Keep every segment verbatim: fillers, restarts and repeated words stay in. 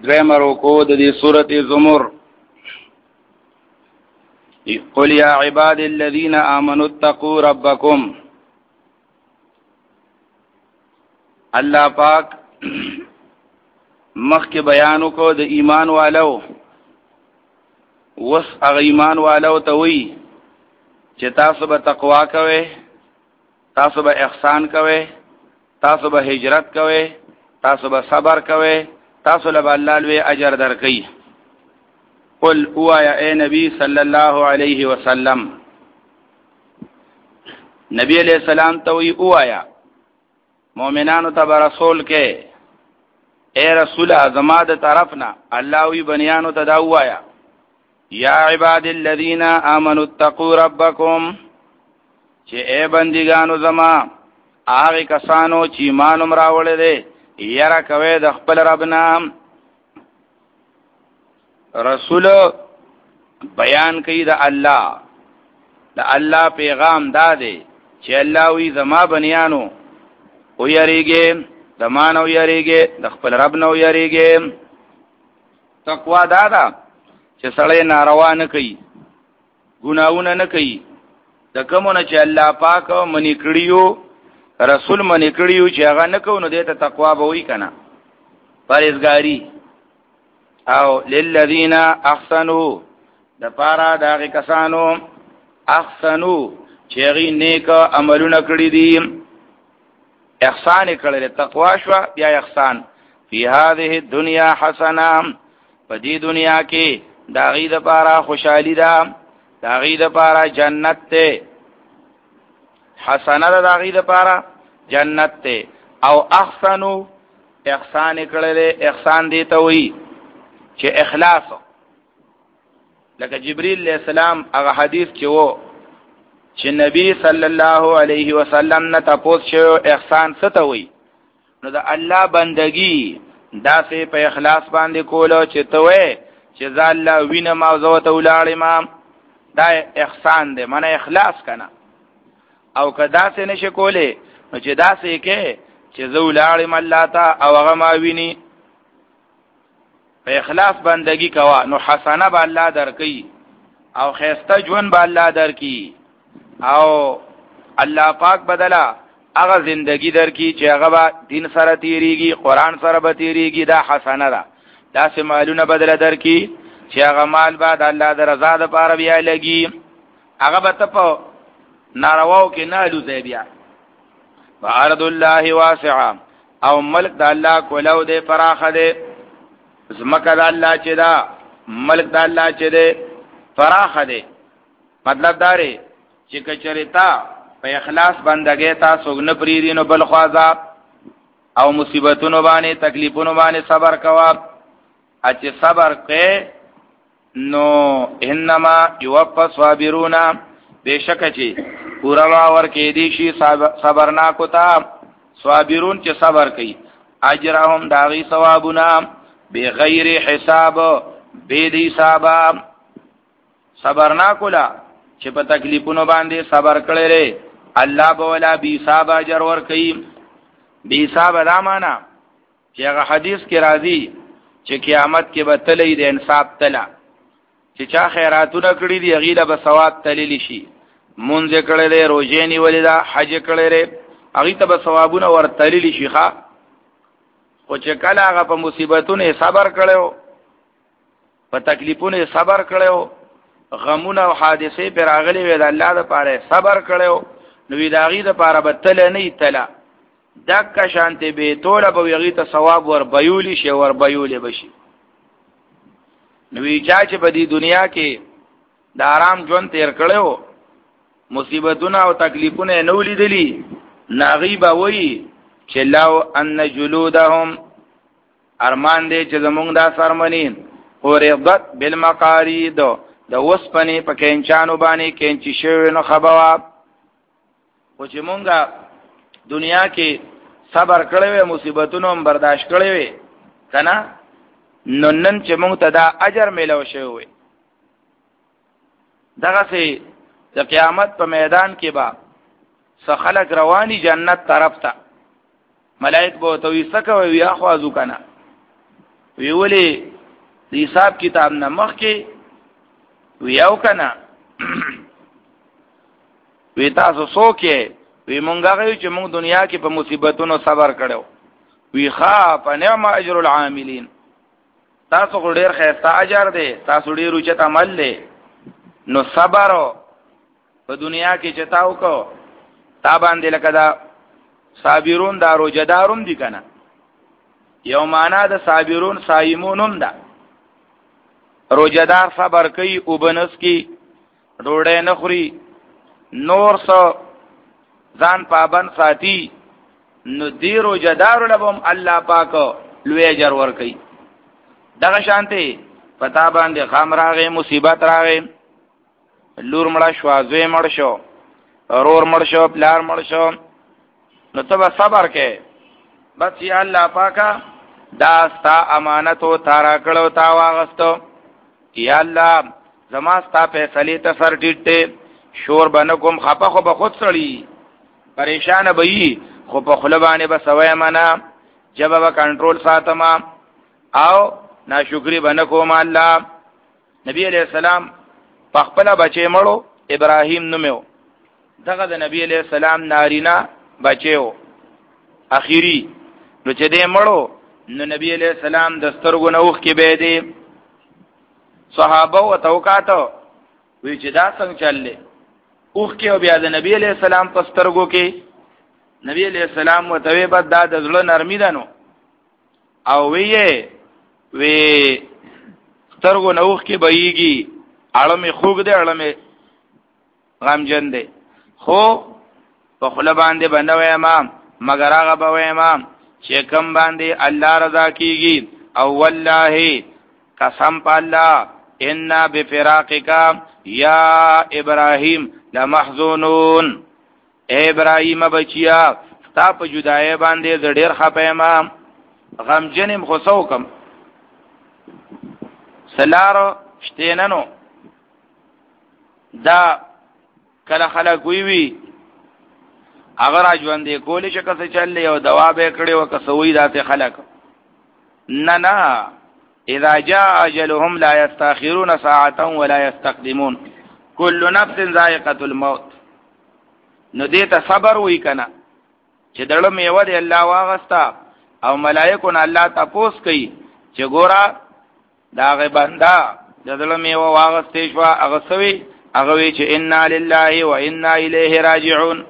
دریم رکوع د دې سورته زمر. قل یا عباد الذین آمنوا اتقوا ربکم. الله پاک مخکې بیانو کو د ایمان والو، وس هغه ایمان والو ته وی چې تاسو به تقوا کوئ، تاسو به احسان کوئ، تاسو به هجرت کوئ، تاسو به صبر کوئ، تاسو له الله لوی اجر درکړي. قل اوایا اے نبی صلی الله علیه وسلم، نبی علیہ السلام ته وی اوایا مؤمنانو ته رسول کې اے رسول اعظم د طرفنا الله وی بنیانو ته دا اوایا یا عباد الذین آمنوا اتقوا ربکم، چې اے بندگانو زما هغه کسانو چې ایمان راوړل دي یاره کوي د خپل رب نام. رسول بیان کوي د الله د الله پیغام دا دی چې الله وی زما بنیانو او یریږي د مانو یریږي د خپل رب نو یریږي. تقوا دا ده چې سړی ناروا نه کوي، ګناونه نه کوي، د کومونه چې الله پاک منی کړیو رسول منی کړیو چې هغه نه کوو نو دې ته تقوا به وی کنه پرهیزګاری. او للذین احسنوا د پارا دغه کسانو احسنوا چې غي نیک عملونه کړی دي، احسان کړل تقوا شو بیا احسان. فی هذه الدنیا حسنه، په دې دنیا کې دا غي د پارا خوشحالی ده، دا غي د پارا جنت ته، حسنه ده دا غي د پارا جنت ته. او احسنو احسان کړل، احسان دی ته وی چې اخلاص، لکه جبرئیل علیہ السلام هغه حدیث کې وو چې نبی صلی الله علیه وسلم نه تاسو شو احسان څه ته وی، نو د الله بندگی دا سه په اخلاص باندې کولو چې ته وې چې ځاله وینه موضوع ته ولاړې ما دا احسان دی، معنی اخلاص کنه. او کدا سه نشه کوله نو چې دا سه کې چې زو ولاړې مله تا او هغه ما ویني، په اخلاص بندگی کوا نو حسنه به الله درکې او خیسته ژوند به الله درکې او الله پاک بدلا هغه زندگی درکې چې هغه به دین سره تیریږي، قران سره به تیریږي. دا حسنه ده. دا سه مالونه بدل درکې چې هغه مال بعد الله د رضا لپاره بیا لګي، هغه به ته په نارواو کې نه لوځي بیا. وارض الله واسعه، او ملک د الله کولو دې فراخه دې، زمکه د الله چې دا ملک د الله چې دې فراخه دې. مطلب دا دی چې کچریتا په اخلاص بندګۍ تاسو نه پریری نو بل خوازا او مصیبتونو باندې تکلیفونو باندې صبر کوا. چې صبر کې نو انما یوفى الصابرون، بشک چې پورا ور کې دي شي صبرنا کوتا صابرون چې صبر کوي اجرهم داغي ثوابنا بغیر حساب بيد حساب. صبرنا کولا چې په تکلیفونو باندې صبر کړي لري الله به ولا بي حساب اجر ور کوي. بي حساب دا معنا چې هغه حدیث کې راځي چې قیامت کې به تلې د انصاف تلا چې چا خیراتونه کړی دي غیله به ثواب تللی شي، مونږ کړي لري روزې نیولې دا حج کړي لري هغه ته به ثوابونه ور تللی شي ښا. خو چې کله هغه په مصیبتونو صبر کړو، په تکلیفونو صبر کړو، غمونه او حادثې پر راغلي وي د الله لپاره صبر کړو، نو وی داغي د لپاره به تل نه تلا دک شانته به توله به یغی ته ثواب ور بیولی شي ور بیولې بشي. نو وی چا چې په دې دنیا کې د آرام ژوند تیر کړو، مصیبتونه او تکلیفونه نه ولیدلی، ناغي به وی چې لو ان جلودهم ارمان دې چې زمونږ دا سرمنین اورضت بالمقارید د وسپنې په کینچانو باندې کینچی شوی نو خبوا. خو چې مونږه دنیا کې صبر کړی وي، مصیبتونو هم برداشت کړی وي کنه، نو نن چې مونږ ته دا اجر ملو شوی وي. دغه سي د قیامت په میدان کې با څه خلک رواني جنت طرف ته، ملائک به تو یې سکه وي اخوازو کنه وی ولې د حساب کتاب نه مخکې ویاو کنه وی تاسو سوکې وی مونږ هغه چې مونږ دنیا کې په مصیبتونو صبر کړو وی خا په نعم اجر العاملین تاسو ډېر خیرته اجر دی تاسو ډېر اوچت عمل دی نو صبر په دنیا کې چتاو کو تا باندې لکه دا صابرون دا روزدارون دي کنه یو معنا د صابرون صایمونم ده روزدار صبر کوي او بنس کی ډوډۍ نه خوري نور څو ځان پابند ساتي نو دی روزدار لبم الله پاک لوی اجر ور کوي دغه شانته پتا باندې خام راغې مصیبت راغې لور مړه شو زوی مړ شو رور مړ شو پلار مړ شو نو ته صبر کې بس یا الله پاکا دا ستا امانت او تارا کړو تا واغستو یا الله زما ستا فیصله ته سر ټیټه شور بنکم خپه خو به خود سړی پریشان به خو په خلبانه به سوي منا جواب کنټرول ساتما او ناشکری بنکوم الله نبی علیہ السلام پخپل بچی مړو ابراهیم نومو دغه د نبی علیہ السلام نارینا بچیو اخیری نو چې دې مړو نو نبی علیہ السلام د سترګو نوخ کې به دي صحابه او توقاتو وی چې دا څنګه چللې اوخ کې او بیا د نبی علیہ السلام په سترګو کې نبی علیہ السلام وتوی بد د زړه نرمی ده نو او ویې وی سترګو نوخ کې بهيږي اړمه خوګ دې اړمه غمجن دې خو په خپل باندې بنوي امام مگر هغه به امام چې کم باندې الله رضا کیږي او والله قسم په الله ان بفراقک یا ابراهیم لمحزونون اے ابراهیم بچیا تا په جدای باندې زړیر خپه امام غمجنم خصو کم سلارو شتیننو دا کله خلک وی وی اگر اجوندې کولی چې کس چلې او دوا به کړي او کسوي ذات خلق نه نه اذا جاء اجلهم لا يستاخرون ساعه ولا يستقدمون كل نفس ذائقه الموت نو دې ته صبر وی کنه چې دړو میوه دی الله واغستا او ملائکون الله تاسو کوي چې ګورا دا غي بندا دړو میوه واغستې شو هغه سوي هغه وی چې انا لله و انا الیه راجعون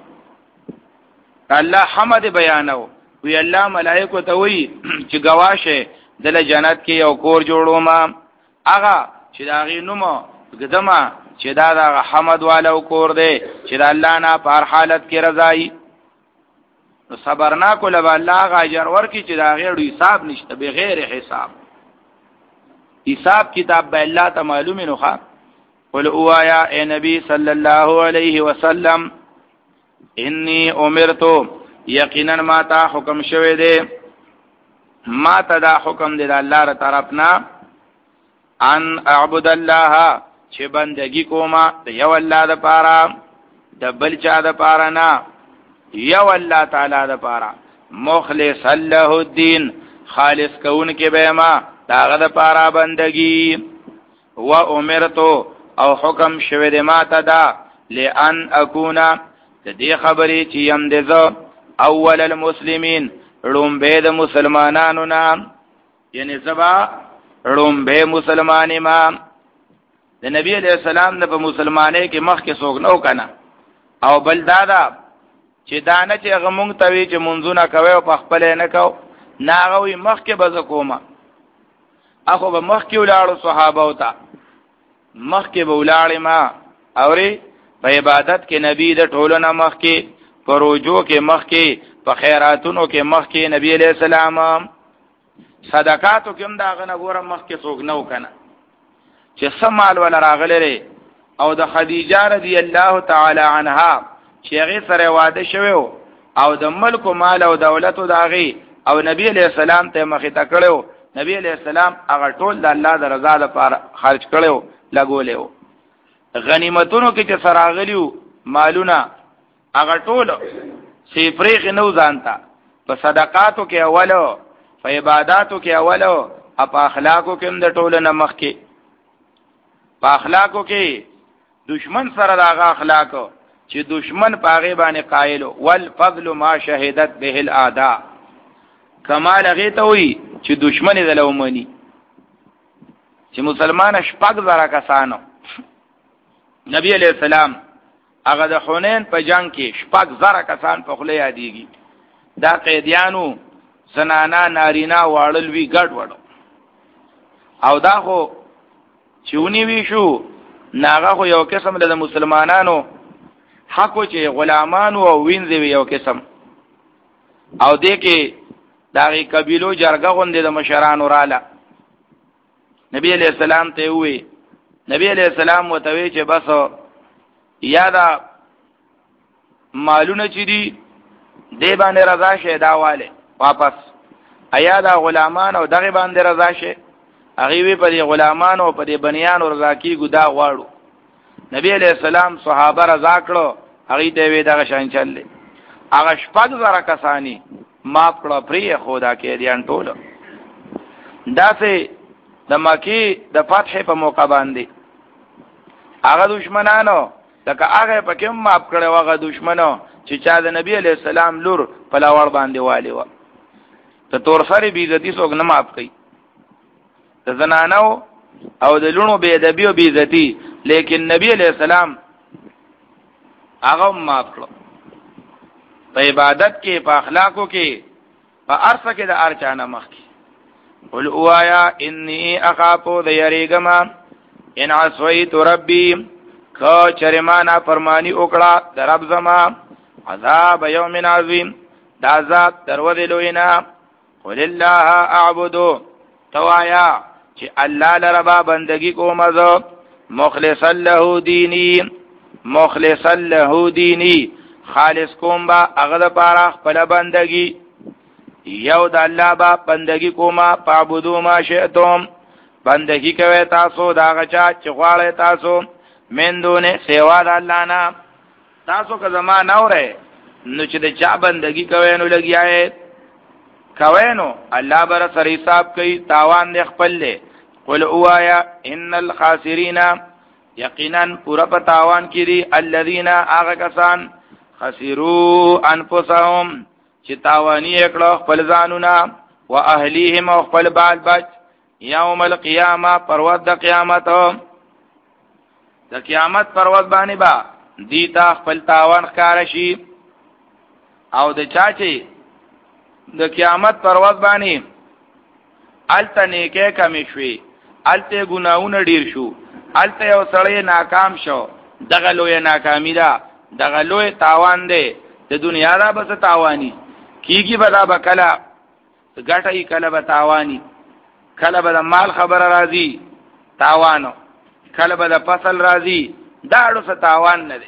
الله حمد بیانو وی الله ملائکه ته وی چې گواشه دله جنت کې یو کور جوړو ما هغه چې دا غي نومو قدمه چې دا د حمد والو کور دی چې د الله نه په حالت کې رضای نو صبرنا کول به الله غاجر ورکی چې دا غیر حساب نشته بغیر حساب حساب کتاب به الله ته معلوم نه ښه قل اوایا اے نبی صلی الله علیه وسلم انی امرتو یقینا ما تا حکم شوه دی ما ته دا حکم دی الله تر طرفنا ان اعبد الله چې بندگی کوما د یو الله د پاره د بل چا د پاره نه یو الله تعالی د پاره مخلص له الدین خالص کون کې به ما داغه د پاره بندگی و امرتو او حکم شوه دی ما ته دا لئن اكونا د دې خبرې چې يم دزو اول المسلمین رومبه د مسلمانانو نام یعنی زبا رومبه مسلمان امام د نبی علیہ السلام نه په مسلمانۍ کې مخ کې څوک نو کنه او بل دادا چې دانه چې غمونږ توی چې منځونه کوي او په خپل نه کو ناغوي مخ کې بز کومه اخو به مخ کې ولاړو صحابه او تا مخ کې ولاړې ما اوري په عبادت کې نبی د ټولو نه مخ کې پروجو کې مخ کې په خیراتونو کې مخ کې نبی علیہ السلام صدقاتو کې هم دا غنه ګوره مخ کې څوک نو کنه چې سمال ولا راغلره او د خدیجه رضی الله تعالی عنها چې هغه سره واده شوی او د ملک او مال او دولت او داغي او نبی علیہ السلام ته مخې ته کړو نبی علیہ السلام هغه ټول د الله د رضا لپاره خرج کړو لګولیو غنیمتونو کې چې سراغلیو مالونه هغه ټول سیفریخ نو ځانتا په صدقاتو کې اولو په عبادتو کې اولو په اخلاقو کې هم د ټولو نه مخکې په اخلاقو کې دشمن سره داغه اخلاقو چې دشمن پاغه باندې قائل والفضل ما شهدت به الاعداء کمال هغه ته وي چې دشمن یې دلومني چې مسلمان شپږ زره کسانو نبی علیہ السلام هغه د حنین په جنگ کې شپږ زره کسان په خله یادېږي دا قیدیانو زنانا نارینا واړل وی ګډ وړو او دا خو چونی وی شو ناغه خو یو قسم د مسلمانانو حق چې غلامانو او وینځي یو قسم او دې کې داغي قبیلو جرګه غوندې د مشرانو رااله نبی علیہ السلام ته وی نبی علیہ السلام وتوی چې بس یادا مالونه چې دی دی باندې رضا شه داواله واپس ایا دا غلامان او دغه باندې رضا شه هغه وی په دې غلامان او په دې بنیان او رضا کې ګدا غواړو نبی علیہ السلام صحابه رضا کړو هغه ته وی دغه شان چلې هغه شپږ زره کسانی ماف کړو پری خدا کې دیان ټول دا سه د مکی د فتح په موقع باندې هغه دشمنانو لکه هغه په کوم ماف کړو هغه دشمنو چې چا د نبی علیہ السلام لور په لاور باندې والی و ته تور سره بی عزتی څوک نه ماف کوي د زنانو او د لونو بی ادبی او بی عزتی لیکن نبی علیہ السلام هغه ماف کړو په عبادت کې په اخلاقو کې په ارث کې د ارچانه مخ کې قل اوایا انی اخافو د یریګما ان عصیت ربی کو چرمانا فرمانی وکړه د رب زما عذاب یوم عظیم دا ذات درود لوینا قل الله اعبد توایا چې الله لربا بندگی کوم زه مخلصا له دینی مخلصا له دینی خالص کوم با هغه لپاره خپل بندگی یو د الله با بندگی کوما پعبدو ما شئتم بندگی کوي تاسو دا غچا چې غواړی تاسو من دونه سیوا د الله نه تاسو که زما نوره نو چې د چا بندگی کوي نو لګیاي کوي نو الله بر سره حساب کوي تاوان د خپل له قل اوایا ان الخاسرین یقینا پورا په تاوان کې دي الذين اغه کسان خسروا انفسهم چې تاوانی کړه خپل ځانونه او اهلیهم او خپل بال بچ یوم القیامه پرود د قیامت د قیامت پرود باندې با دیتا خپل تاوان ښکار شي او د چاچی د قیامت پرود باندې الته نیکه کمی شوي الته ګناونه ډیر شو الته یو سړی ناکام شو دغه لوی ناکامی ده دغه لوی تاوان دی د دنیا را بس تاوانی کیږي بدا بکلا ګټي کله به تاوانی کله به مال خبر راځي تاوانو کله به فصل راځي دا اړو څه تاوان نه دی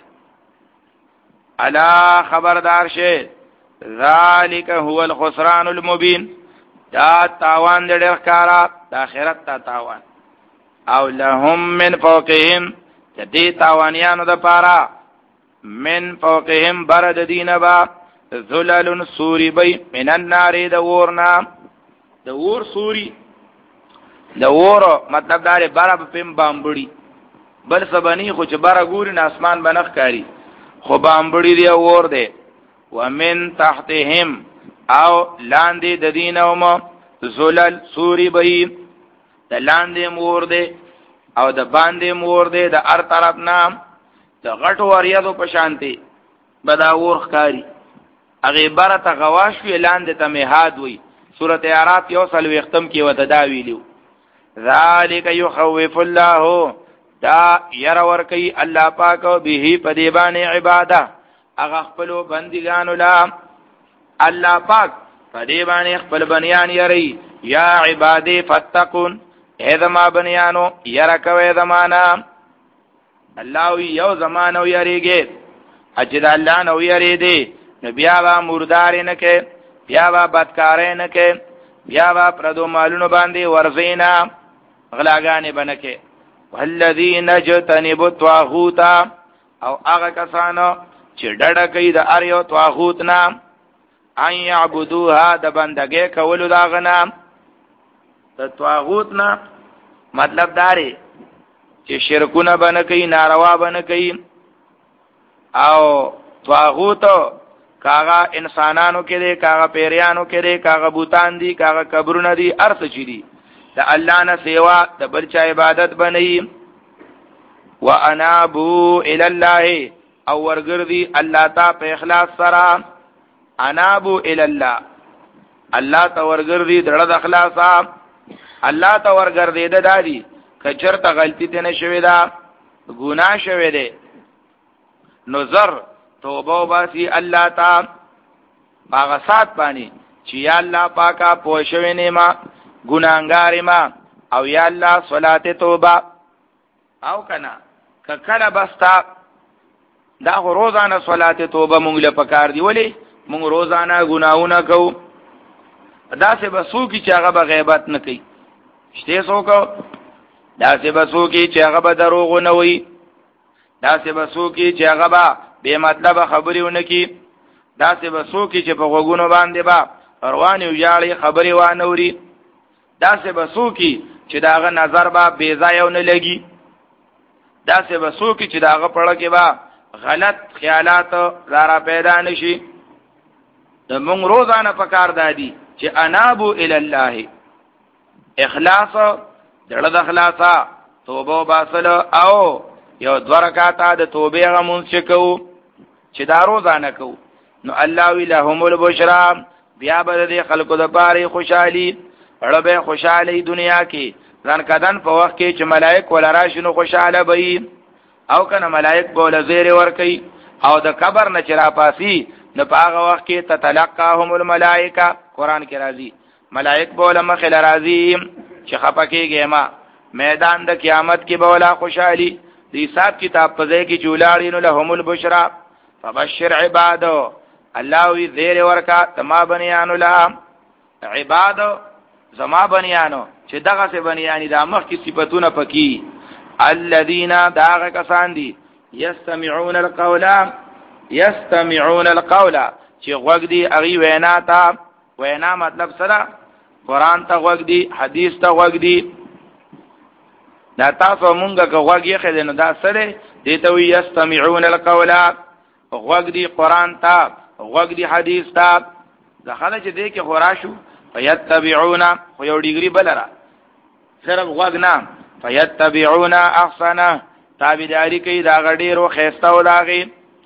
الا خبردار شه ذالک هو الخسران المبین دا تاوان دې ډېر ښکارا د آخرت ته تاوان او لهم من فوقهم دې تاوانیانو د پاره من فوقهم برد دینبا ذلل سوری بی من النار د ورنا د ور سوری د ور مطلب دار بارا پم بامبړي بل سبنی خو چې بارا ګوري نه اسمان بنخ کاری خو بامبړي دی ور دی ومن تحتهم او لاندې د دینوم ذلل سوری بی د لاندې مور دی او د باندې مور دی د هر طرف نام د غټو وریادو په شانتي بدا ور ښکاری هغه عبارت غواش وی لاندې ته میحاد وی سورته اعراف یو سل وختم کې وته دا ویلو ذالک یخوف الله دا ير ور کوي الله پاک به په دی باندې عبادت هغه خپل بندګانو لا الله پاک په دی باندې خپل بنیان یری یا عبادی فتقون اذا ما بنیانو یرا کوي زمانہ الله یو زمانو یریږي اجد الله نو یری دی بیا با مردار نه کې بیا با بدکار نه کې بیا با پردو مالونو باندې ورزینا غلاګانې بنکه والذین جتنبوا الطاغوت او هغه کسانو چې ډډه کوي د اریو طاغوت نام ان يعبدوها د بندګۍ کولو دا غنام د طاغوت نه مطلب داري چې شرکونه بنه کوي ناروا بنه کوي او طاغوت کاغه انسانانو کې دي کاغه پیریانو کې دي کاغه بوتان دي کاغه قبرونه دي ارث چي دي د الله نه سیوا د بل چا عبادت بنئ وانابو الى الله او ورګردي الله تا په اخلاص سره انابو الى الله الله ته ورګردي دړه د اخلاصا الله ته ورګردي د دادي کچرته غلطی ته نشوي دا ګناه شوي دي نظر توبه واسي الله تا هغه سات باندې چې یا الله پاکا پوښوي نه ما ګناګار ما او یا الله صلات توبه او کنا کله بستا دا روزانه صلات توبه مونږ له پکار دی ولی مونږ روزانه ګناونه کوو دا څه بسو کی چې هغه به غیبت نه کوي شته څوک دا څه بسو کی چې هغه به دروغ نه وي دا څه بسو کی چې هغه به به مطلب خبرې ونه کی دا څه بسو کی چې په غوګونو باندې با روان یو یالي خبرې وانه وري دا څه بسو کی چې داغه نظر با بے ځای نه لګي دا څه بسو کی چې داغه پړه کې با غلط خیالات زارا پیدا نشي د مونږ روزانه پکار دادي چې انابو الی الله اخلاص دړه د اخلاصا توبه باسل او یو دورکاته د توبه غمون شکو چې دا روزانه کو نو الله وی لهم البشرا بیا به د خلکو د پاره خوشحالي ربه خوشحالي دنیا کې ځان کدن په وخت کې چې ملائک ول راشنو خوشاله وي او کنه ملائک بوله زیر ور کوي او د قبر نه چر پاسي نه پاغه وخت کې تتلقاهم الملائکه قران کې راځي ملائک بوله مخل راځي چې خپکیږي ما میدان د قیامت کې بوله خوشحالي د حساب کتاب په ځای کې چولاړینو لهم البشرا فبشر عبادو الله وی زیر ورکا تما بنیانو لا عباد زما بنیانو چې دغه څه بنیانی د مخ کی صفاتونه پکې الذين داغ کسان دي يستمعون القول يستمعون القول چې غوږ دي اغي وینا تا وینا مطلب سره قران ته غوږ دي حدیث ته غوږ دي دا تاسو مونږه غوږ یې خلنو دا سره دي ته وي يستمعون القول غوږ دي قران ته غوږ دي حدیث ته ځکه چې دې کې خوراشو فیتبعون خو یو ډیګری بلره صرف غوږ نه فیتبعون احسنه تابعداري کوي دا غډیرو خيسته ولاغي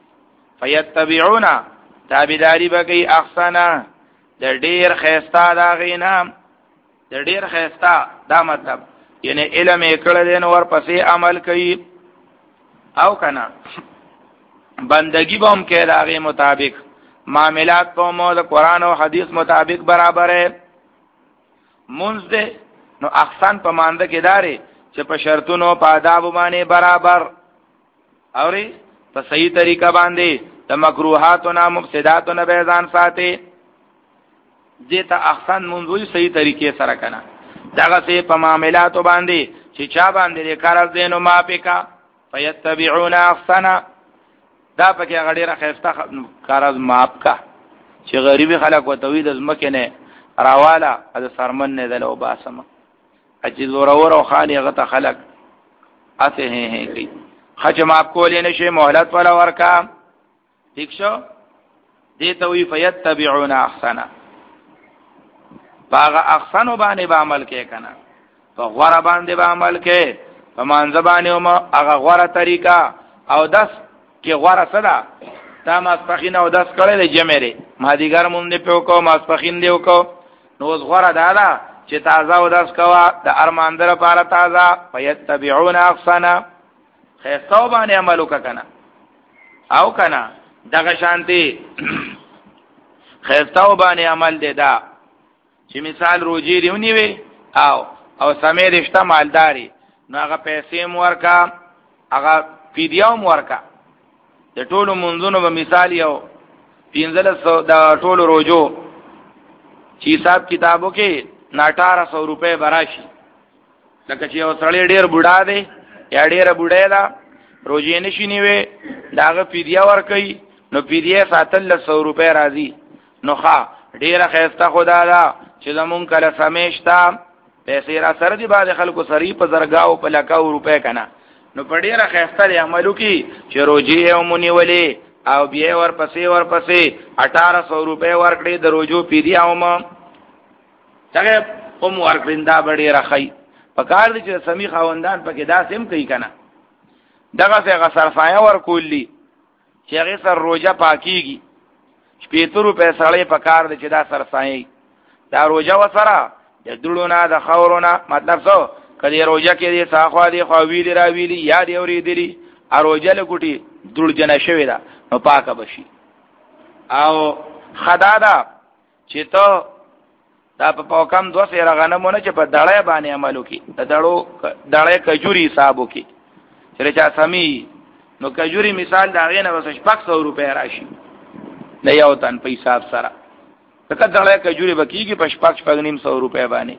فیتبعون تابعداري کوي احسنه د ډیر خيسته دا غینا د ډیر خيسته دا مطلب یعنی علم کړه دین ور پسې عمل کوي او کنه بندگی به هم کې داغه مطابق معاملات په مو د قران او حدیث مطابق برابر ہے منځ دې نو احسان په مانده کې داري چې په شرطونو په آداب باندې برابر اوري په صحیح طریقه باندې د مکروهات او مفسدات نه به ځان ساتي دې ته احسان منځوي صحیح طریقې سره کنه دغه سه په معاملات باندې چې چا باندې کار دینو ماپیکا فیتبعون احسن دا پکې غړي راخسته کار ماپ کا چې غریبي خلک وتوید از مکه نه راواله از سرمن نه دلو باسم اجي زور اور او خالي غته خلق اته هي هي کی خچ ماپ کولې نشي مهلت ولا ورکا ٹھیک شو دې ته وی فیتبعون احسن باغ احسن باندې به عمل کې کنه په غوړه باندې به عمل کې په مانځ باندې او هغه غوړه طریقہ او داس کې غوړه صدا تا ماسپخین او داس کړل جمعره ما دیګر مونږ په کو ماسپخین دیو کو نو غوړه دادا چې تازه او داس کوا د ارمان در لپاره تازه فیتبعون احسن خیسو باندې عمل وککنه او کنه دغه شانتي خیسو باندې عمل دی دا چې مثال روجي دیونی وي او او سمې رښتا مالداري نو هغه پیسې مورکا هغه فدیه مورکا د ټولو منځونو په مثال یو پنځل سو د ټولو روجو چې حساب کتابو کې اٹھارہ سو روپے براشي لکه چې یو سړی ډیر بوډا دی یا ډیر بوډا ده روزي نشي نیوي داغه فدیه ور کوي نو فدیه ساتل سو روپے راځي نو ښا ډیره خسته خدا دا چې زمون کله سمیشتا پیسې را سره دي باندې خلکو سری په زرګاو په لکاو روپے کنا نو په ډیره خسته عملو کې چې روجي او مونیولې او بیا ورپسې ورپسې اٹھارہ سو روپے ورکړي د روجو پیډیا اوم څنګه قوم ورکړندا بډې راخی په کار دي چې سمي خواندان پکې داسم کوي کنه دغه څنګه صرفایا ورکولې چې هغه سر روجا پاکيږي شپېته روپے سړې په کار دي چې دا صرفای دا روجا وسره د دړونه د خورونه مطلب څه کدی روجا کې دي ساخوا دي خو ویلی را ویلی یا دی اورې دي اروجا له ګټي دړ جنا شوی دا نو پاکه بشي او خدادا چې ته دا په پوکم دوه سره غنمونه چې په دړې باندې عملو کې د دړو دړې کجوري حسابو کې چې چا سمي نو کجوري مثال دا غینه وسه شپږ سو روپے راشي نه یو تن په حساب سره تک دړې کجوري بکیږي په شپږ شپږ نیم سو روپے باندې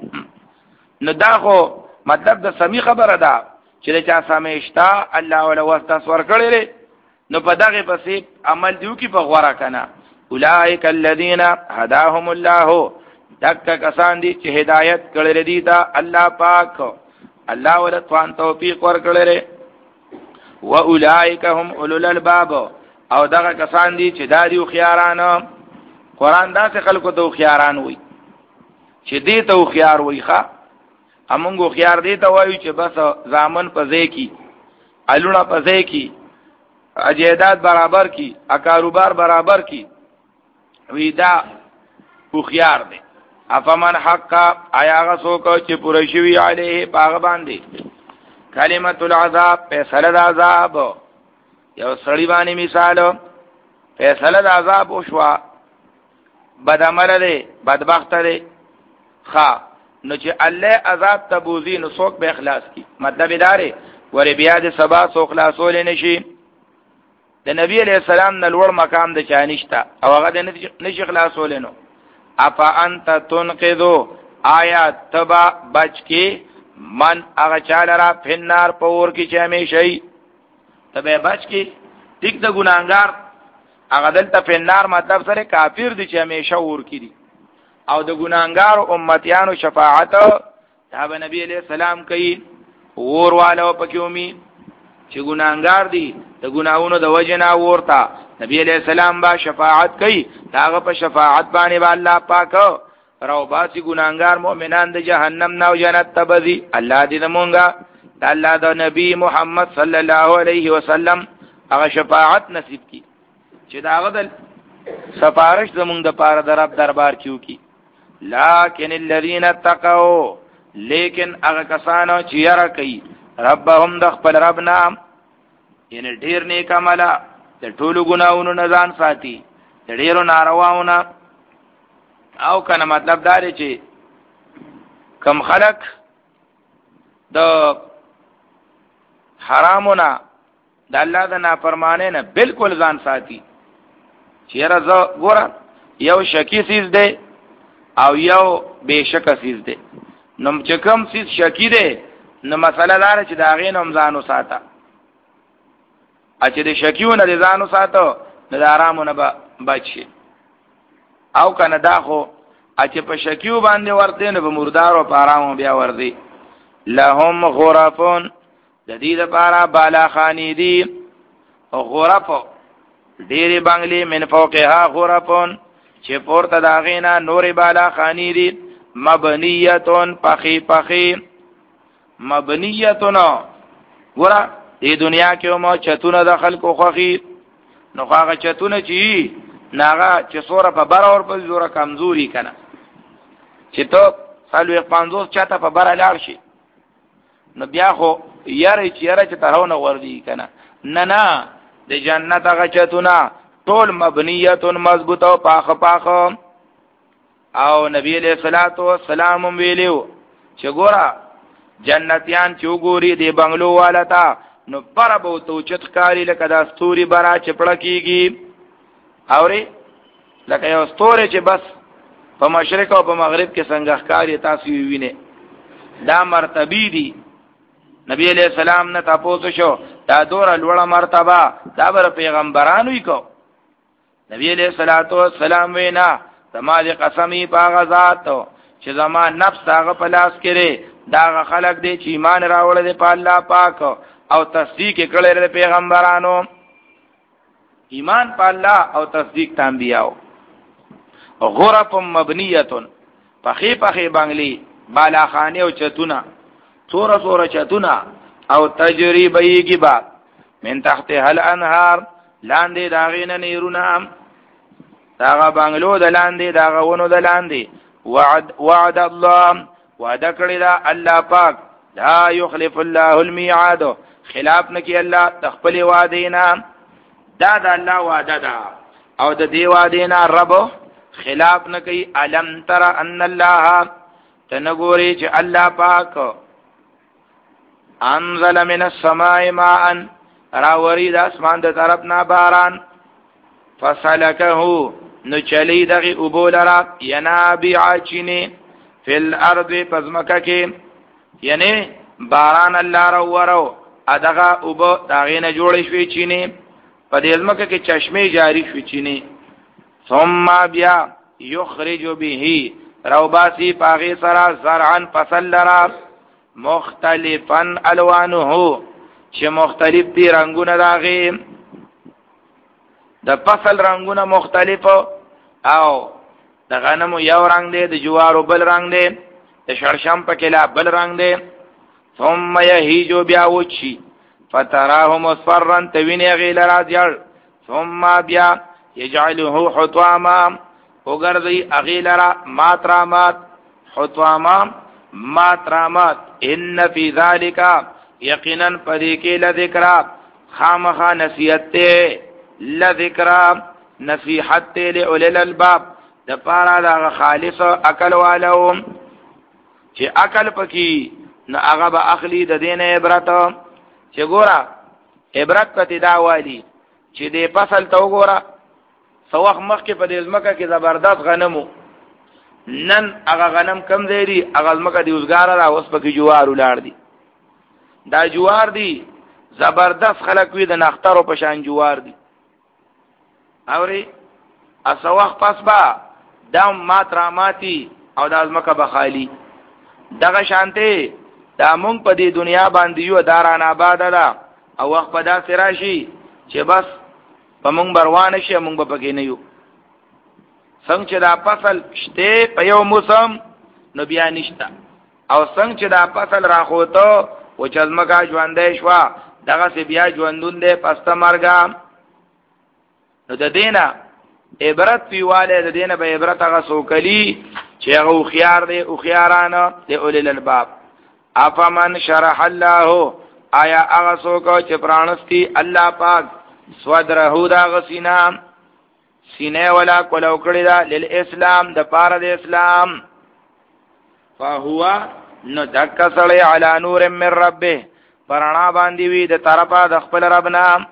نو دا خو مطلب د سمي خبره ده چې چا سمېشتا الله ولا واستسور کړي نو په دغه پسې عمل دیو کې په غوړه کنه اولائک الذین هداهم الله دک کسان دي چې هدایت کړي دي دا الله پاک الله ول توان توفیق ور کړي و اولائک هم اولل الباب او دغه کسان دي چې داریو خياران قران دا څه خلکو ته خياران وي چې دې ته خيار وي ښا امونګو خيار دې ته وایو چې بس زامن پځې کی الونا پځې کی اجیدات برابر کی اکاروبار برابر کی ویدا خو خيار دي افمن حق آیا غسو کو چې پوره شوی علیه باغ باندې کلمۃ العذاب فیصله د عذاب یو سړی باندې مثال فیصله د عذاب وشوا بد عمل دی بدبخت دی خا نو چې الله عذاب تبوزی نو څوک به اخلاص کی مطلب ادارې ور بیا د سبا څوک خلاصول نشي د نبی علیہ السلام نه لوړ مقام د چانشتا او هغه د نشي خلاصول نو افا انت تنقذو آیات تبا بچ کی من هغه چاله را فنار پور کی چې همیشئ تبه بچ کی ټیک د ګناګار هغه دلته فنار مطلب سره کافر دي چې همیشه ور کی دي او د ګناګار امتیانو شفاعت دا نبی علیہ السلام کوي ور والو پکې اومي چې ګناګار دي د ګناونو د وجنا ورتا نبی علیہ السلام با شفاعت کوي داغه په شفاعت باندې با الله پاک راو باسي ګناګار مؤمنان د جهنم نه او جنت تبذي الله دې مونږه د الله د نبی محمد صلی الله علیه وسلم هغه شفاعت نصیب کی چې داغه د سفارش زمونږ د پاره د رب دربار کیو کی لکن الذين اتقوا لیکن هغه کسانو چې یاره کوي ربهم د خپل رب نام یعنی ډیر نیک عمله د ټولو ګناونو نه ځان ساتي د ډیرو نارواونه او کنه مطلب دا دی چې کم خلق د حرامونه د الله د نافرمانه نه بالکل ځان ساتي چې راځه ګوره یو شکی سیز دی او یو بشک سیز دی نو چې کوم سیز شکی دی نو مسله لاره چې دا غین هم ځانو ساته اچې د شکیونه د ځانو ساتو د آرامونه بچي او کنه دا خو اچې په شکیو باندې ورته نه به مردار او پارامو بیا وردی لهم غرفون د دې لپاره بالا خانی دي او غرف ډېری بنگلې من فوقها غرفون چې پورته دا غینا نور بالا خانی دي مبنیتون پخی پخی مبنیتون ګورا دې دنیا کې مو چتونه د خلکو خوخي نو هغه چتونه چې ناغه چې سوره په بار اور په زوره کمزوري کنه چې ته سالو پنځوس چاته په بار لاړ شي نو بیا خو یاره چې یاره چې ترونه وردی کنه نه نه د جنت هغه چتونه ټول مبنیتون مضبوطه او پاخه پاخه او نبی علیہ الصلوۃ والسلام ویلو چې ګورا جنتیان چې وګوري دی بنگلو والتا نو پر به تو چت کاری لکه دا ستوري برا چپړه کیږي اوري لکه یو ستوري چې بس په مشرق او په مغرب کې څنګه ښکاری تاسو وینئ دا مرتبه دي نبی علیہ السلام نه تاسو شو دا دوره لوړه مرتبه دا بر پیغمبرانو یې کو نبی علیہ الصلوۃ والسلام وینا تماجه قسمی پاغه ذات چې زما نفس هغه په لاس کې دی دا خلق دی چې ایمان راوړل دي په الله پاک او تصدیق کړي د پیغمبرانو ایمان په الله او تصدیق د انبیاء غرف مبنیه پخې پخې بنگلي بالا خانه او چتونه څوره څوره چتونه او تجربهږي با من تحت هل انهار لاندې داغینه نیرونه داغه بنگلو د لاندې داغه ونو د لاندې وعد وعد الله وعده کړی دا الله پاک لا يخلف الله الميعاد خلاف نکي الله تخپل وعده نه دا د الله وعده ده او د دی وعده نه رب خلاف نکي الم تر ان الله تنګوري چې الله پاک انزل من السماء ماء راوري د اسمان د طرف نه باران فسلكه نو چلی دغه ابولرا ینابع چینه فی الارض پزمکه کې یعنی باران الله را ورو ادغه ابو داغه نه جوړ شوی چینه په دې ځمکه کې چشمه جاری شوی چینه ثم بیا یخرج به روباسی پاغي سرا زرعن فصل لرا مختلفا الوانه چې مختلف دي رنگونه داغه د فصل رنگونه مختلف او د غنمو یو رنگ دی د جوارو بل رنگ دی د شړشم په کلا بل رنگ دی ثم یهیجو بیا وچی فتراه مصفرا توینه غیل راځل ثم بیا یجعله حطاما وګرځي اغیل را ماترامات حطاما ماترامات ان فی ذلک یقینا پدې کې لذکر خامخا نصیحت لذکر نصیحت لأولی الالباب د پارا دا خالص عقل والو چې عقل پکې نو هغه به اخلي د دین عبرت چې ګوره عبرت پتی دا والی چې دې فصل ته وګوره سوخ مخ کې په دې ځمکه کې زبردست غنمو نن هغه غنم کم دی دی هغه ځمکه دی اوسګار را اوس پکې جوار ولاړ دی دا جوار دی زبردست خلک وي د نخترو په شان جوار دی اوري اسوخ پس با دم ماتراماتی او د ازمکه بخالی دغه شانته دا مونږ په دې دنیا باندې یو داران آباد ده او وخت په داسې راشي چې بس په مونږ بروان شي مونږ به پکې نه یو څنګه چې دا فصل شته په یو موسم نو بیا نشته او څنګه چې دا فصل راخوته و چې ازمکه ژوندې شو دغه سی بیا ژوندون دې پسته مرګا نو د دینه عبرت پیواله د دینه به عبرت هغه سوکلی چې هغه خيار دی او خيارانه له اولل الباب افمن شرح الله آیا هغه سوکو چې پرانستی الله پاک سودره دا غسینا سینه ولا کولو کړی دا لیل اسلام د پاره د اسلام فهو نو دک سړی علی نور من ربه پرانا باندې وی د طرفه د خپل رب نام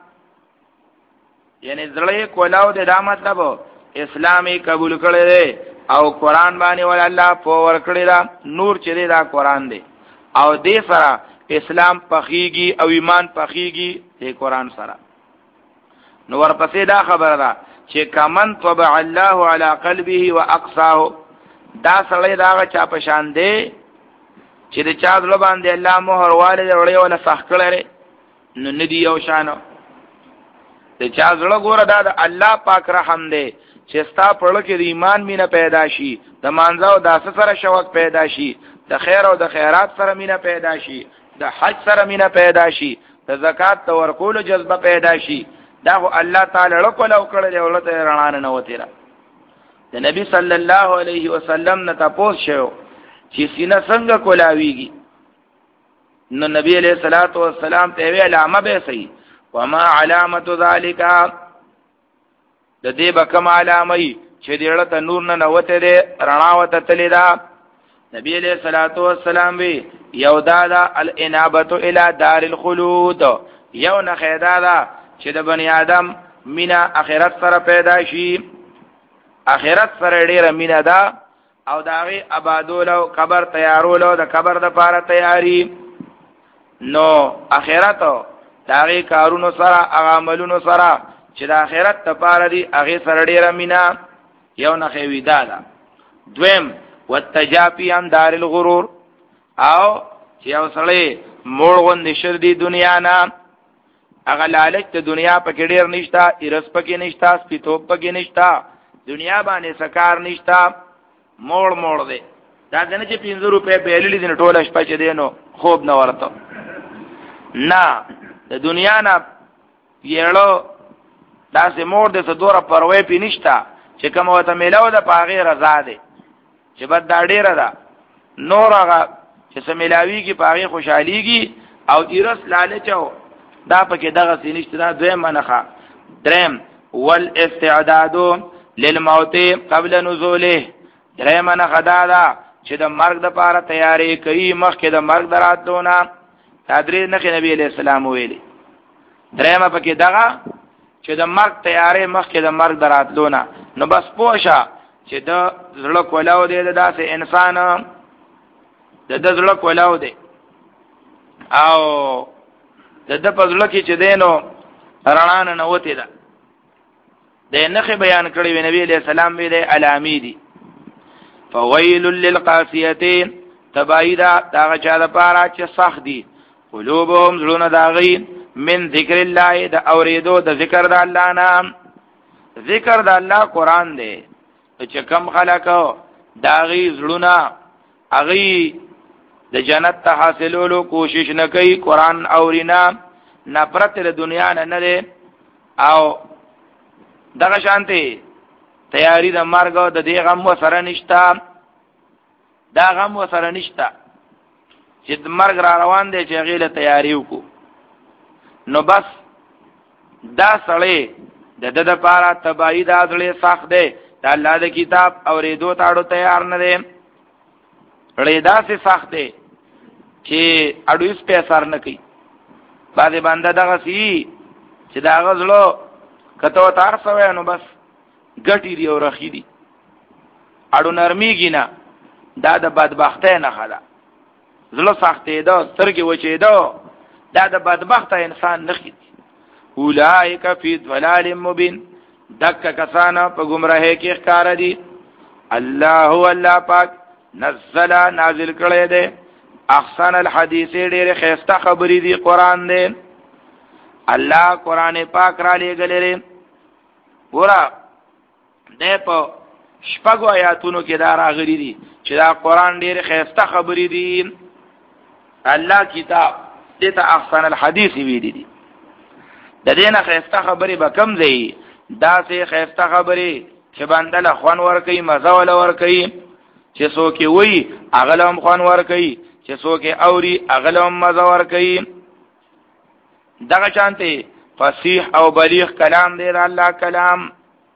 یعنی زړی کولاو د دا مطلب اسلامي قبول کړي دي او قران باندې ول الله په ور کړی دا نور چې دا قران دی او دې سره اسلام پخېږي او ایمان پخېږي د قران سره نو ورپسې دا خبره ده چې کمن طبع الله علی قلبه واقصاه دا سړی دا چا په شان دی چې د چا ځل باندې الله مهر والد وړي ولا صح کړي نو ندی یو شانو د چا زړه ګوره دا د الله پاک رحم دی چې ستا پړه کې د ایمان مینه پیدا شي د مانځه او د سره شوق پیدا شي د خیر او د خیرات سره مینه پیدا شي د حج سره مینه پیدا شي د زکات تو ورکول جذبه پیدا شي دا هو الله تعالی له او کړه دی ولته رڼا نه وتیرا د نبی صلی الله علیه وسلم نه تاسو شو چې سینه څنګه کولاویږي نو نبی علیہ الصلوۃ والسلام ته وی علامه به صحیح وما علامت ذالک د دې بکم علامه چې دیړه ته نور نه نوته دي رڼا وته تللی دا نبی علیہ الصلوۃ والسلام وی یو دادا الانابه الی دار الخلود یو نه خیدادا چې د بنی آدم مینا اخرت سره پیدا شي اخرت سره ډیره مینا ده او داغي آبادولو قبر تیارولو د قبر د پاره تیاری نو اخرت داغي کارونو سره عملونو سره چې د اخرت لپاره دي هغه سره ډیره مینا یو نه خوي دا ده دویم والتجافي عن دار الغرور او چې یو سړی مور غوندې شر دی دنیا نه هغه لالچ ته دنیا پکې ډیر نشتا ارس پکې نشتا سپیتوب پکې نشتا دنیا باندې سکار نشتا مور مور دی دا څنګه چې پنځه روپے بیللی دي ټوله شپه چې دینو خوب نه ورته نه د دنیا نه یړو داسې مور دې څه دوره پروي پې نشتا چې کوم وته میلاو د پاغې رضا دی چې بد دا ډیره ده نور هغه چې څه میلاویږي پاغې خوشحاليږي او ایرس لالچو دا پکې دغه سینشت دا دویم منخه درم والاستعداد للموت قبل نزوله دریم منخه دا دا چې د مرګ د پاره تیاری کوي مخکې د مرګ دراتونه تدریج نه نبی علیہ السلام ویلي دریم پکې دغه چې د مرګ تیاری مخکې د مرګ دراتلونه نو بس پوښه چې د زړه کولاو دی د داسې انسان د د زړه کولاو دی او د د په زړه کې چې دینو رڼا نه وته ده د نخې بیان کړی وی نبی علیہ السلام ویلي علامی دي فویل للقاسیه تبایدا دا چا د پاره چې سخت دي قلوبهم زړونه داغي من ذکر الله د اوریدو د ذکر د الله نام ذکر د الله قران دی چې کم خلکو داغي زړونه اغي د جنت ته حاصلولو کوشش نه کوي قران اورینا نفرت د دنیا نه نه او دغه شانتي تیاری د مرګ د دې غم وسره نشتا دا غم وسره نشتا چې د مرګ را روان دی چې غیله تیاری وکړو نو بس دا سړی د د د پاره تبعید ازړې سخت دی د الله د کتاب اورېدو تاړو تیار نه دی ریدا سي سخت دی چې اډو اس په اثر نه کوي باندې باندې دغه سي چې دا غزلو کته تار سوې نو بس ګټي دی او رخي دی اډو نرميږي نه دا د بدبختۍ نه خلا زلو سختې دا سترګې وچې دا دا د بدبخت انسان نه خي اولائک فی ضلال مبین دک کسانا په گمراهی کې ښکار دي الله هو الله پاک نزل نازل کړی دی احسن الحدیث ډېر خسته خبرې دي قران دی الله قران پاک را لېږلی ورا دې په شپږو آیاتونو کې دا راغلي دي چې دا قران ډېر خسته خبرې دي الله کتاب دې ته احسن الحدیث ویلي دي د دې نه خسته خبرې به کم دی دا سه خسته خبرې چې باندې خوان ور کوي مزه ول ور کوي چې څوک وي اغلم خوان ور کوي چې څوک اوري اغلم مزه ور کوي دغه شانته فصیح او بلیغ کلام دی الله کلام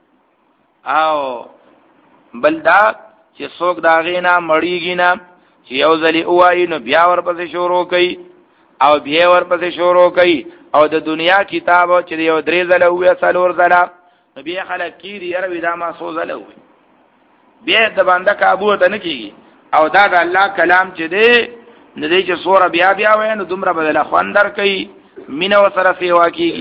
او بلدا چې څوک دا غینا مړیږي نه چې یو ځلی اوای نو بیا ورپسې شروع کوي او بیا ورپسې شروع کوي او د دنیا کتاب چې یو درې ځله وې څلور ځله نو بیا خلک کیږي یاره ودا ما سو ځله وې بیا د باندې کابو ته نه کیږي او دا د الله کلام چې دی نه دی چې سوره بیا بیا وې نو دومره بدله خواندر کوي مینه وسره سیوا کیږي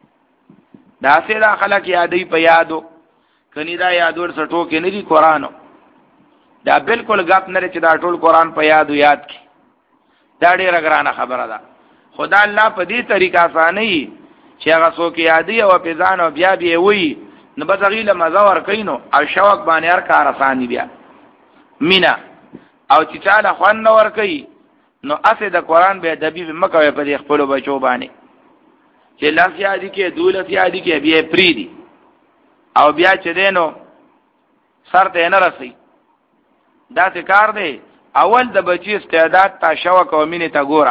دا سه دا خلک یادې په یادو کني دا یادور سټو کې نه دي قرانو دا بالکل غپ نه چې دا ټول قران په یادو یاد کی دا ډیره ګرانه خبره ده خدا الله په دې طریقه اسانه چې هغه څوک یادې او په ځان او بیا بیا وي نو بزغیله مزور کینو او شوق باندې هر کار اساني بیا مینا او چې چاله خوان ور کوي نو اسه د قران به ادبی مکه په دې خپل بچو باندې چې لاس یادی کې دولت یادی کې بیا پریدي او بیا چې دینو سر ته نه رسي دا څه کار دی اول د بچی استعداد تا شوق او مینه تا ګوره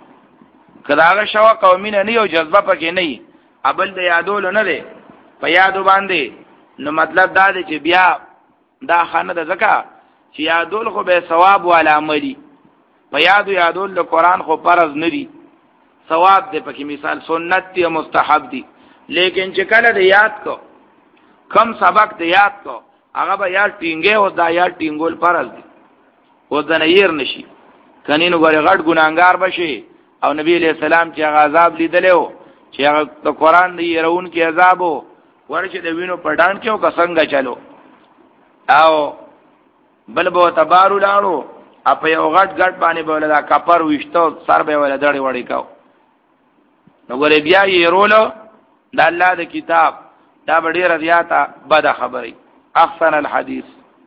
کداغه شوق او مینه نه یو جذبه پکې نه ابل د یادول نه دی په یادو باندې نو مطلب دا دی چې بیا دا خانه د زکا چې یادول خو به ثواب والا عملی په یادو یادول د قران خو فرض نه دی ثواب دی پکې مثال سنت دی مستحب دی لیکن چې کله د یاد کو کم سبق دی یاد کو هغه به یاد ټینګه او دا یاد ټینګول فرض دی او ځنه ير نشي کنينو غړي غټ ګناګار بشي او نبی علیہ السلام چې عذاب لیدلو چې هغه د قران دی يرون کې عذابو ورشه د وینو پټان کې او څنګه چلو او بل به تبارو لاړو اپ یو غټ غټ باندې بوله دا کپر وشتو سر به ولا دړي وړي کاو نو ګورې بیا یې رولو د الله د کتاب دا ډیره زیاته بد خبري احسن الحديث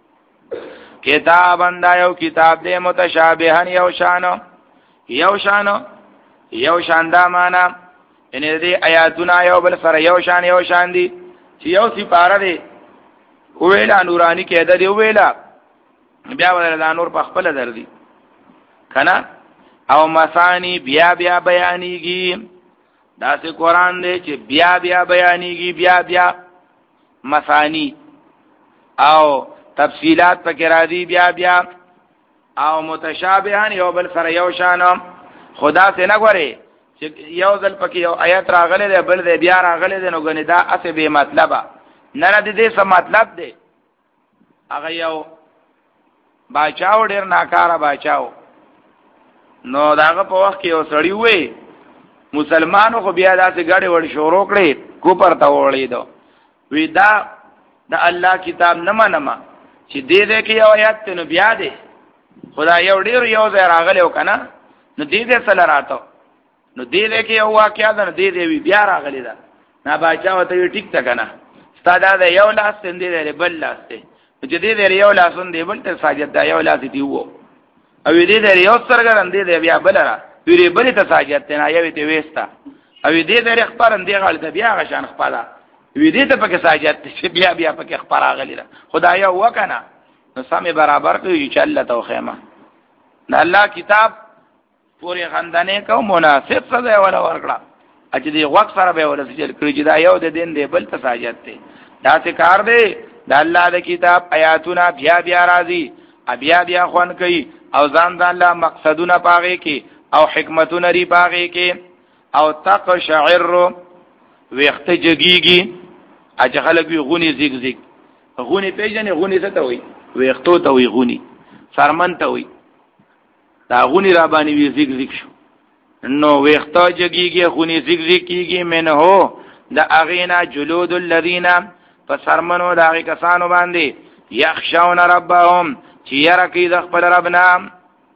کتابن دا یو کتاب دې متشابهن یو شانو یو شانو یو شان دا معنا ان دې آیاتونه یو بل سره یو شان یو شان دي چې یو سی پاره دي ویلا نورانی کېده دی ویلا بیا ولر نور په خپل دردي کنه او مثانی بیا بیا بیانېږي دا سه قران دی چې بیا بیا بیانېږي بیا بیا مثانی او تفصیلات پکې راځي بیا بیا او متشابهان یو بل سره یو شان خدا څخه نه غوري چې یو ځل پکې یو آیت راغلی دی بل دی بیا راغلی دی نو غنی دا اسه به مطلب نه نه دې څه مطلب دی هغه یو باچاو ډیر ناکاره باچاو نو داغه په وخت کې یو سړی وې مسلمانو خو بیا داسې غاړي وړ شروع کړي کوپر ته وړي دو وی دا د الله کتاب نه منما چې دې دې کې یو آیت نو بیا دې خدا یو ډیر یو ځای راغلی وکنه نو دې دې سره راته نو دې دې کې یو واقعیا ده دې دې بیا راغلی دا نه باچاو ته ټیک تا کنه ستاده دا یو لاس دې دې بل لاس دې چې دې دې یو لاسون دې بل ته ساجد دا یو لاس دې وو او دې دې یو سترګران دې دې بیا بلره ویری بل ته ساجد ته نه یو ته وېستا او دې دې خبرن دې غلطه بیا غشان خپل وی دې ته پکې ساجد چې بیا بیا پکې خبر راغلی خدای یو وکنه نو سمې برابر کوي چې الله تو خیمه نه الله کتاب پوری خندانه کو مناسب سزا ولا ورکړه اچې دې وخت سره به ورسېل کړي چې دا یو د دین دې بل ته ساجد ته دا څه کار دی د الله د کتاب آیاتونه بیا بیا راځي بیا بیا خوان کوي او ځان د الله مقصدونه پاږي کې او حکمتونه ری پاږي کې او تقشعر وخت جګيږي اج خلک وی غونی زیګ زیګ غونی پیژنې غونی څه ته وي وختو ته وي غونی سرمن ته وي دا غونی را باندې وی زیګ زیګ شو نو وختو جګيږي غونی زیګ زیګ کیږي منه هو د اغینا جلود الذین فسرمنو دا غی کسانو باندې یخشون ربهم چې يرکی د خپل رب نام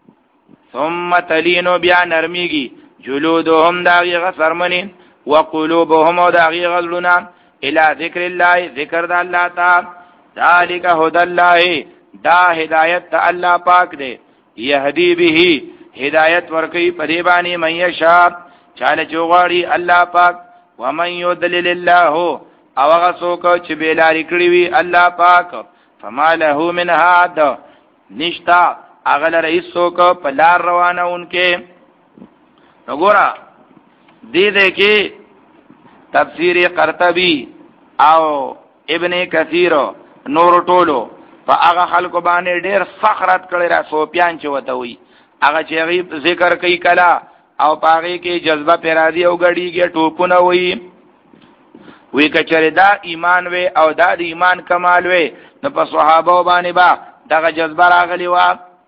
ثم تلینو بیا نرمیږي جلودهم دا غی غسرمنین وقلوبهم دا غی غلنا الى ذکر الله ذکر د الله تعالی ذالک هدى الله دا هدایت الله پاک دی یهدی به هدایت ورکی پدی باندې مېشا چاله چوغاړي الله پاک ومن يضلل الله او هغه څوک چې بیلاری کړی وي الله پاک فما له من هاد نشتا هغه لري څوک په لار روانهونکې وګوره دې دې کې تفسیر قرطبی او ابن کثیر نور ټولو په هغه خلکو باندې ډېر فخرت کړی را سوپیان چوته وي هغه چې غیب ذکر کوي کلا او پاغه کې جذبه پیرادي او غړیږي ټوپونه وي وی کچره دا ایمان وی او دا د ایمان کمال وی نو په صحابه باندې با دغه جذبه راغلی و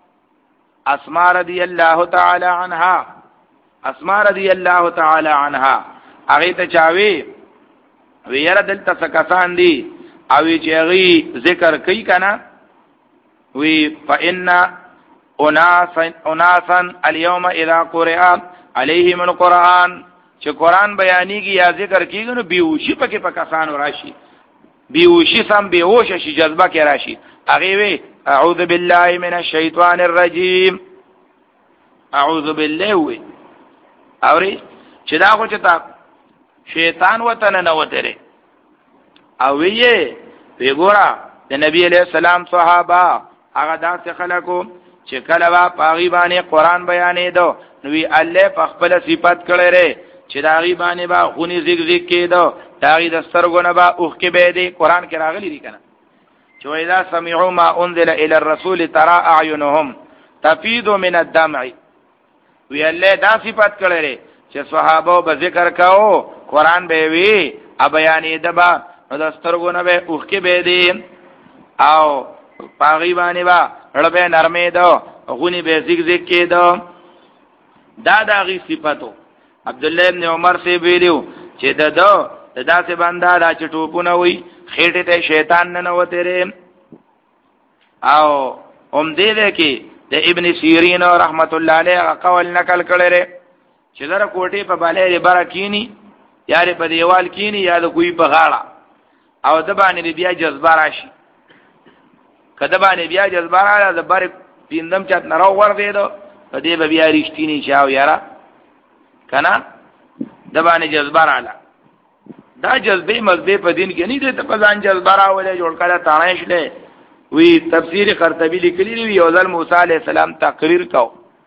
اسماء رضی الله تعالی عنها اسماء رضی الله تعالی عنها هغه ته چاوي ویره دلته سکسان دي او چې هغه ذکر کوي کنه وی فإن اناسا اناسا اليوم اذا قرئ عليهم القرآن چې قرآن بیانېږي یا ذکر کیږي نو بیوشي پکې پکاسانو راشي بیوشي سم بیوش شي جذبه کې راشي هغه وی اعوذ بالله من الشیطان الرجیم اعوذ بالله وی اوري چې دا خو چې تا شیطان وطن نه وتره او وی وی ګورا د نبی علیہ السلام صحابه هغه داسې خلکو چې کله وا پاغي باندې قرآن بیانې دو نو وی الله په خپل صفات کړي ره چې دا غي باندې با غونی زیګ زیګ کېدو دا غي د سترګونه با اوخ کې به دی قرآن کې راغلي دي کنه چې اذا سمعوا ما انزل الى الرسول ترى اعينهم تفيض من الدمع وی الله دا صفات کړي ره چې صحابه به ذکر کاو قرآن به وی ا بیانې دبا د سترګونه به اوخ کې به دی او پاغي باندې با ربه نرمه دو غونی به زیګ زیګ کېدو دا دا غي صفاتو عبد الله ابن عمر سے ویلو چې ددو ددا سے بندا دا چټوپونه وي خېټه ته شیطان نه نوته ره او هم دې ده کې د ابن سیرین رحمت الله علیه قول نقل کړی چې دره کوټې په بالای بره کینی یا په دیوال کینی یا د کوی په غاړه او د باندې بیا جذبه راشي کله باندې بیا جذبه راځي د بر پیندم چات نه راو ور دی دو په دې به بیا رښتینی چاو یاره کنه د باندې جذبه رااله دا جذبه مذبه په دین کې نه دي ته په ځان جذبه راولې جوړ کړه تانش له وی تفسیر قرطبی لیکلی دی یو ځل موسی علی السلام تقریر کو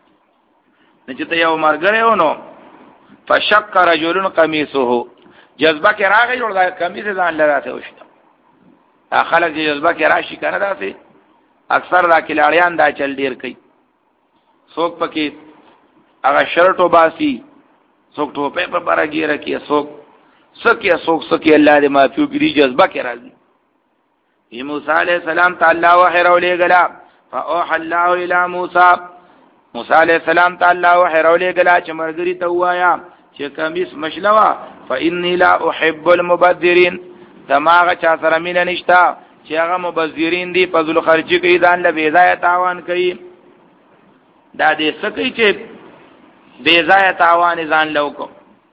نه چې ته یو مرګره ونو فشق رجل قمیصه جذبه کې راغی جوړ دا قمیص ځان لراته وشته خلک جذبه کې راشي کنه داسې اکثر دا کلاړیان دا چل ډیر کوي څوک پکې هغه شرټو باسي څوک ټوپه په برګیره کې څوک سکه څوک سکه الله دې معفو کړي جذبه کې راځي موسی علیہ السلام تعالی وحی راولې غلا فاوحى الله الى موسی موسی علیہ السلام تعالی وحی راولې غلا چې مرګري ته وایا چې کمیس مشلوا فإني لا احب المبذرين دماغه چا سره مين نشتا چې هغه مبذرین دي په ذل خرچي کوي ځان له بے ځای تاوان کوي دا دې سکه چې بے ځای تاوان ځان لوکو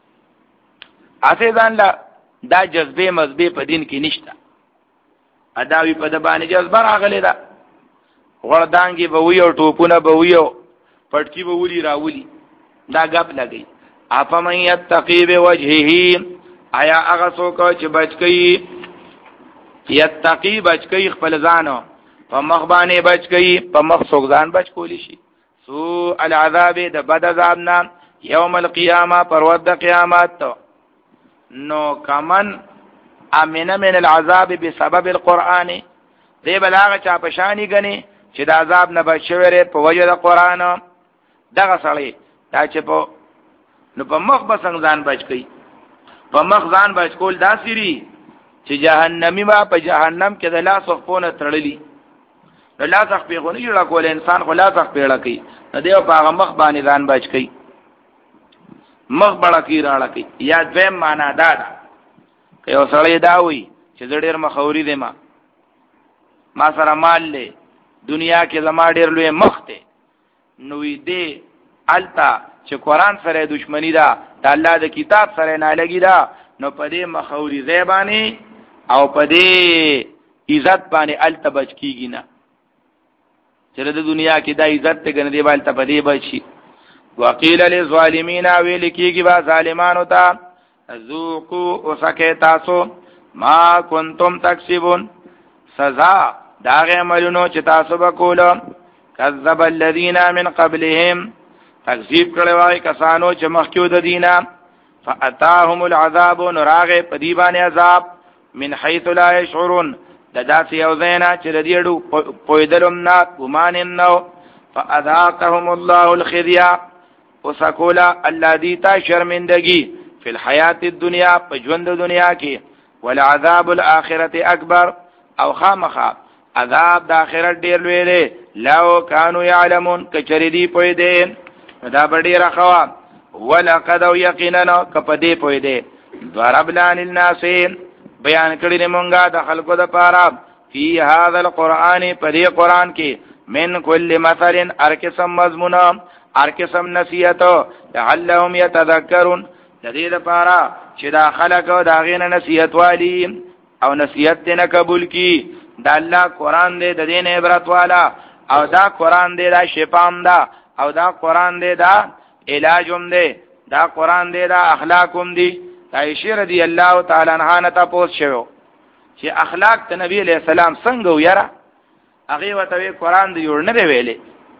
اته ځان لا دا جذبه مذبه په دین کې نشتا اداوی په د باندې جذبه راغلی دا غړدانګي به ویو ټوپونه به ویو پټکی به ولي راولي دا غپ لګي اپا من یتقی بوجهه آیا هغه څوک چې بچ کوي یتقی بچ کوي خپل ځان په مخ باندې بچ کوي په مخ څوک ځان بچ کولی شي سو العذاب د بد عذاب نه یوم القیامه پر ورځ د قیامت نو کمن امن من العذاب بسبب القرآن دی بلاغه چا پشانی غني چې د عذاب نه بچوره په وجه د قرآن دغه سړی دا چې په نو په مخ بسنګ ځان بچ کی په مخ ځان بچ کول دا سری چې جهنمی ما په جهنم کې د لاس خپونه تړلی د لاس خپونه جوړ کول انسان خو لاس خپېړه کوي نو دی په هغه مخ باندې ځان بچ کی مخ بڑا کی راړه کی یا دویم معنا دا ده یو سړی دا وي چې ډېر مخوري دی ما ما سره مال له دنیا کې زما ډېر لوی مخ ته نوې دی التا چې قران سره دښمنی ده د الله د کتاب سره نه لګی ده نو په دې مخوري زیبانی او په دې عزت باندې التا بچ کیږي نه چې د دنیا کې دا عزت ته ګنه دی بالته په دې بچي وقیل للظالمین ویل کیږي با ظالمانو ته ذوقوا وسکه تاسو ما کنتم تکسبون سزا داغه عملونو چې تاسو وکولو کذب الذين من قبلهم تکذیب کړي وای کسانو چې مخکې د دینه فاتاهم العذاب نراغه پدیبان عذاب من حيث لا يشعرون دداس یوزینا چې د دېړو پویدلم نه ګمان نو فاذاقهم الله الخزي وسکولا الذي تا شرمندگی فی الحیات الدنیا په ژوند دنیا کې ولعذاب الاخرته اکبر او خامخا عذاب د اخرت ډیر لوی دی لو کانوا یعلمون کچری دی پوی دی دا بډی راخوا ولقد یقینا کپدی پوی دی ضربنا للناس بیان کړی مونږه د خلکو د پاره فی هذا القران په دې قران کې من کل مثل ارکسم مضمون ارکسم نصیحت لعلهم یتذکرون د دې لپاره چې دا خلک دا غینه نصیحت والی او نصیحت نه قبول کی دا الله قران دې د دین عبرت والا او دا قران دې دا شفام دا او دا قران دې دا علاجوم دې دا قران دې دا اخلاقوم دې عائشہ رضی الله تعالی عنها نه تاسو شوو چې اخلاق ته نبی علیہ السلام څنګه ویرا هغه وته قران دې جوړ نه دی ویلې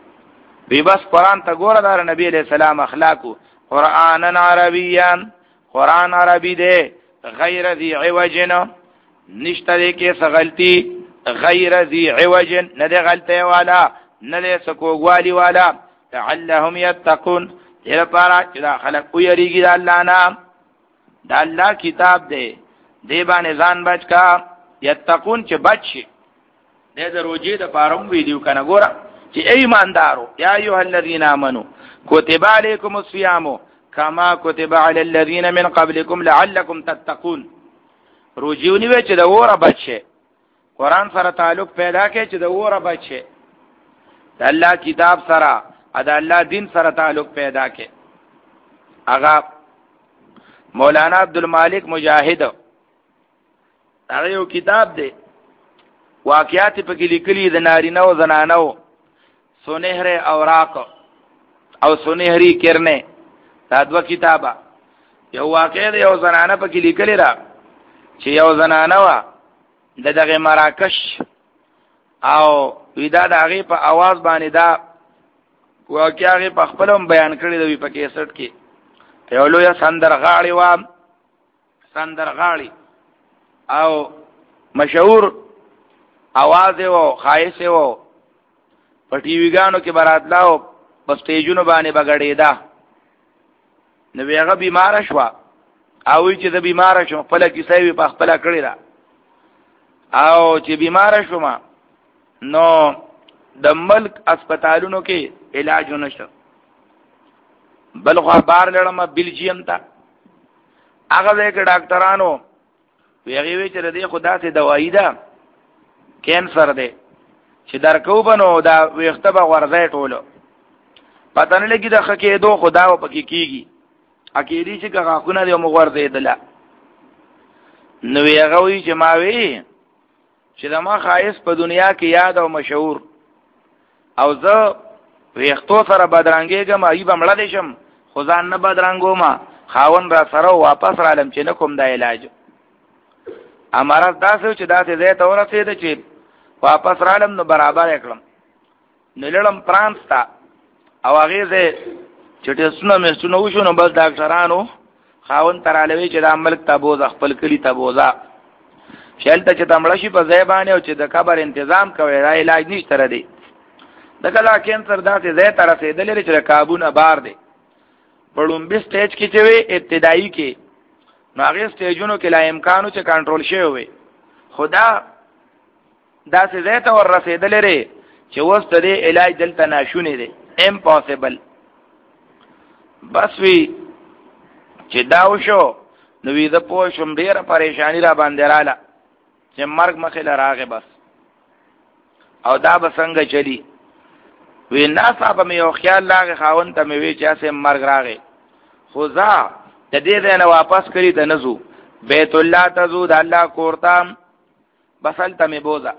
وی بس قران ته ګوره دا نبی علیہ السلام اخلاقو قرآن عربیان قرآن عربی دے غیر ذی عوجن نشتا دے کے سغلطی غیر ذی عوجن ندے غلطے والا ندے سکوگوالی والا لعلهم یتقون دیر پارا چدا خلق اویریگی دا اللہ نام دا اللہ کتاب دے دے بانے زان بچ کا یتقون چه بچ شی دے دا روجی دا پارم ویدیو کنا گورا چه ایماندارو یا ایوہ الذین آمنو کتب علیکم الصیام کما کتب علی الذین من قبلکم لعلکم تتقون روجیونی وی چې د وره بچه قران سره تعلق پیدا کې چې د وره بچه د الله کتاب سره د الله دین سره تعلق پیدا کې. هغه مولانا عبدالمالک مجاهد هغه یو کتاب دی واقعات په کې لیکلي د نارینه او زنانو سنهر اوراق او سنهری کرنه دا دوه کتابه. یو واقع دی یو زنانه په کې لیکلي را چې یو زنانه وا د دغه مراکش او ودا د هغه په आवाज باندې دا واقعا هغه په خپلم بیان کړی دی په کیسټ کې. یو لوی سندرغاړي و سندرغاړي او مشهور आवाज او خایس او په ټي وی ګانو کې براتلاو په سټیجونو باندې بغړېدا. نو هغه بیمار شو او چې د بیمار شو خپل کیسې وی په خپل کړی را او چې بیمار شو ما نو د ملک اسپیټالونو کې علاج نشو. بل خو بار لړم بلجیم ته هغه کې ډاکټرانو ویغي وی چې د خدا ته دوايي ده کینسر ده چې درکو بنو دا ویخته به ورځي ټولو پته نه لګي د خکې دوه خدا او پکې کیږي اکیری چې غاخونه دی مغور زیدله. نو هغه وی چې ما وی چې د ما خایس په دنیا کې یاد او مشهور او زه ویختو سره بدرنګېږم ای بمړه دې شم خو ځان نه بدرنګو ما خاون را سره واپس را لم چې نه کوم دا علاج امارات داسې چې داسې زه ته ورسېد چې واپس را لم نو برابر کړم. نو لړم فرانس ته او هغه زه چې ټسونه مې څنو وشو نو بس ډاکټرانو خاون ترالوي چې د ملک تبوز خپل کلی تبوزا شلته چې تمړه شي په ځای باندې او چې د قبر تنظیم کوي را علاج نشته ر دي. د کلا کینسر داسې ځای ته رسېدلې چې کابونه بار دي پړم به سټیج کې چې وي ابتدایي کې نو هغه سټیجونو کې لا امکانو چې کنټرول شي وي خدا داسې ځای ته ور رسېدلې چې وسته دې علاج دلته ناشونی دي امپوسیبل. بس وی چې دا وشو نو وی د پوه شم ډیره پریشانی را باندې رااله چې مرګ مخې لراغه بس او دا به څنګه چلی. وی نه صاحب مې یو خیال لاغه خاون ته مې وی چې اسه مرګ راغې خو ځا د دې نه واپس کړی ته نزو بیت الله تزو د الله کورتام بسل ته مې بوزا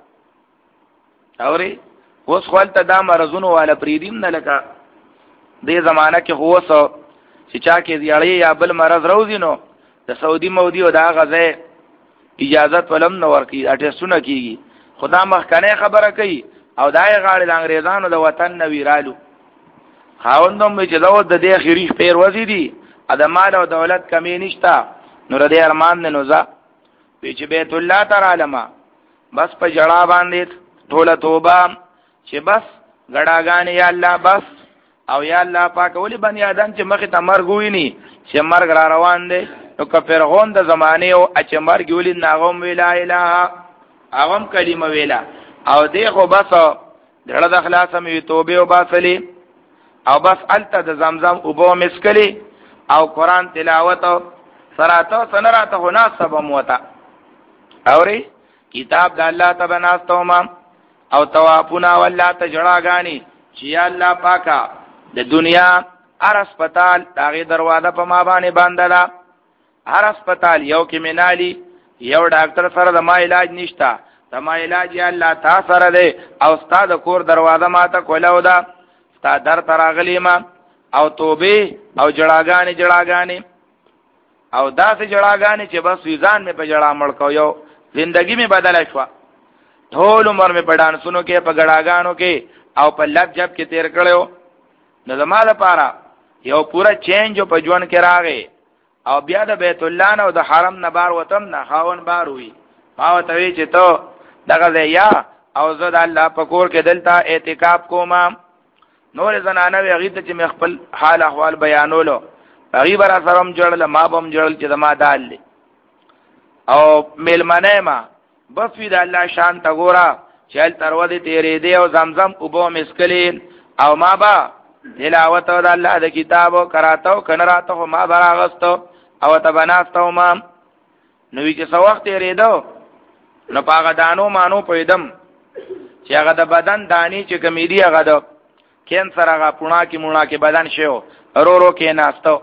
اوري اوس خپل ته دا مرزونو والا پریدیم نه لکه دې زمانہ کې هو سو چې چا کې زیړی یا بل مرز روزي نو د سعودي مودي او دا غزه اجازه ولم نو ورکی اټیسونه کیږي خدا مخکنه خبره کوي او دای غاړي د انګريزانو د وطن نو ویرالو خاوندوم چې دا د دې خریش پیر وزي دي د مال او دولت کمی نشتا نو ردی ارمان نه نوزا چې بیت الله تعالی ما بس په جړا باندې ټوله توبه چې بس غړاګان یا الله بس او یا الله پاک ولی بنی آدم چې مخ ته مرګ ویني چې مرګ را روان دی نو کفر غون د زمانه او چې مرګ ولی ناغم ویلا اله اغم کلمه ویلا او دغه بس دړه د اخلاص مې توبه او باسلی او بس الته د زمزم او بو مسکلی او قران تلاوت سراته سنراته مناسبه موتا اوري کتاب د الله تبناستو ما او توافنا والله ته جړاګانی چې الله پاکا د دنیا هر هسپتال داغه دروازه په ما باندې باندلا هر هسپتال یو کې منالي یو ډاکټر سره د ما علاج نشتا د ما علاج یا الله تا سره دی او استاد کور دروازه ما ته کولاو دا ستا در تراغلی ما او توبه او جړاګانی جړاګانی او داسې جړاګانی چې بس ویزان مې په جړا مړ کو یو زندگی می بدل شو ټول عمر می په ډانسونو کې په غړاګانو کې او په لب جب کې تیر کړو نو زماده لپاره یو پورا چینج په ژوند کې راغی او بیا د بیت الله نه او د حرم نه بار وتم نه خاون بار وی ما ته وی چې ته دغه یا او زه د الله په کور کې دلته اعتکاف کوم نور زنانه وی غیته چې مخبل حال احوال بیانولو غیب را سرم جړل ما بم جړل چې ما دال او ملمنه ما بس وی د الله شان تا ګورا چل ترو دې تیرې دې او زمزم او بو مسکلین او ما با تلاوت د الله د کتابو کراتو کنراتو ما براغستو او تبناستو ما نوې چې څو وخت تیرې دو نو پاغه دانو مانو پېدم چې هغه د بدن دانی چې کمیدي هغه د کینسر هغه پونا کې مونږه کې بدن شو رو رو کې ناستو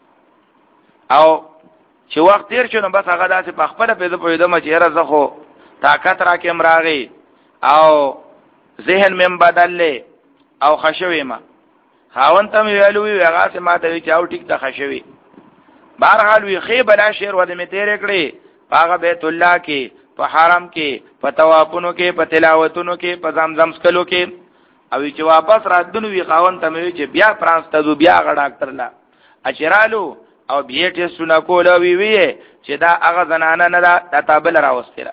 او چې وخت تیر شو نو بس هغه داسې په خپل په دې په دې مچ یره زخو طاقت را کې امراغي او ذهن مم بدلې او خشوي ما خاون ته ویلو وی هغه سه ماته وی چاو ټیک ته خشوي بهرحال وی خې بلا شعر ود می تیر کړي هغه بیت الله کې په حرم کې په طوافونو کې په تلاوتونو کې په زمزم سکلو کې او چې واپس راتلو وی خاون ته وی چې بیا فرانس ته دو بیا غ ډاکټر لا اچرالو او بیا ټیسټونه کول وی وی چې دا هغه زنانه نه دا د تابل راوستله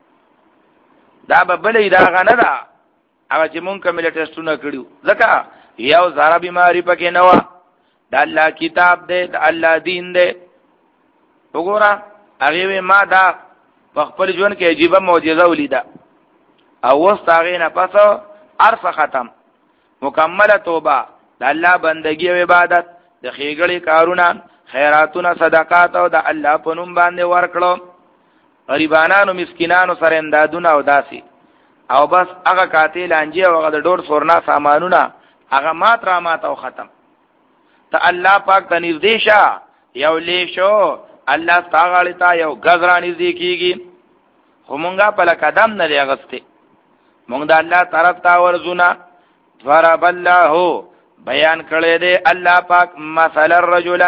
دا به بلې دا غنه دا هغه چې مونږ کومه ټیسټونه کړیو ځکه یو زړه بیماری پکې نه و د الله کتاب دې د الله دین دې وګوره هغه ما دا په خپل ژوند کې عجیب معجزه ولیدا او وست هغه نه پس ارفه ختم مکمله توبه د الله بندگی او عبادت د خېګړې کارونه خیراتونه صدقات او د الله په نوم باندې ورکړو غریبانو مسکینانو سره امدادونه او داسي او بس هغه قاتل انجی او هغه د ډور سورنا سامانونه هغه مات را مات او ختم ته الله پاک ته نږدې یو لیشو الله تعالی ته یو غزرا نږدې کیږي خو مونږه په قدم نه لغسته مونږ د الله طرف ته ورزونه ضرب الله بیان کړی دی الله پاک مثلا رجلا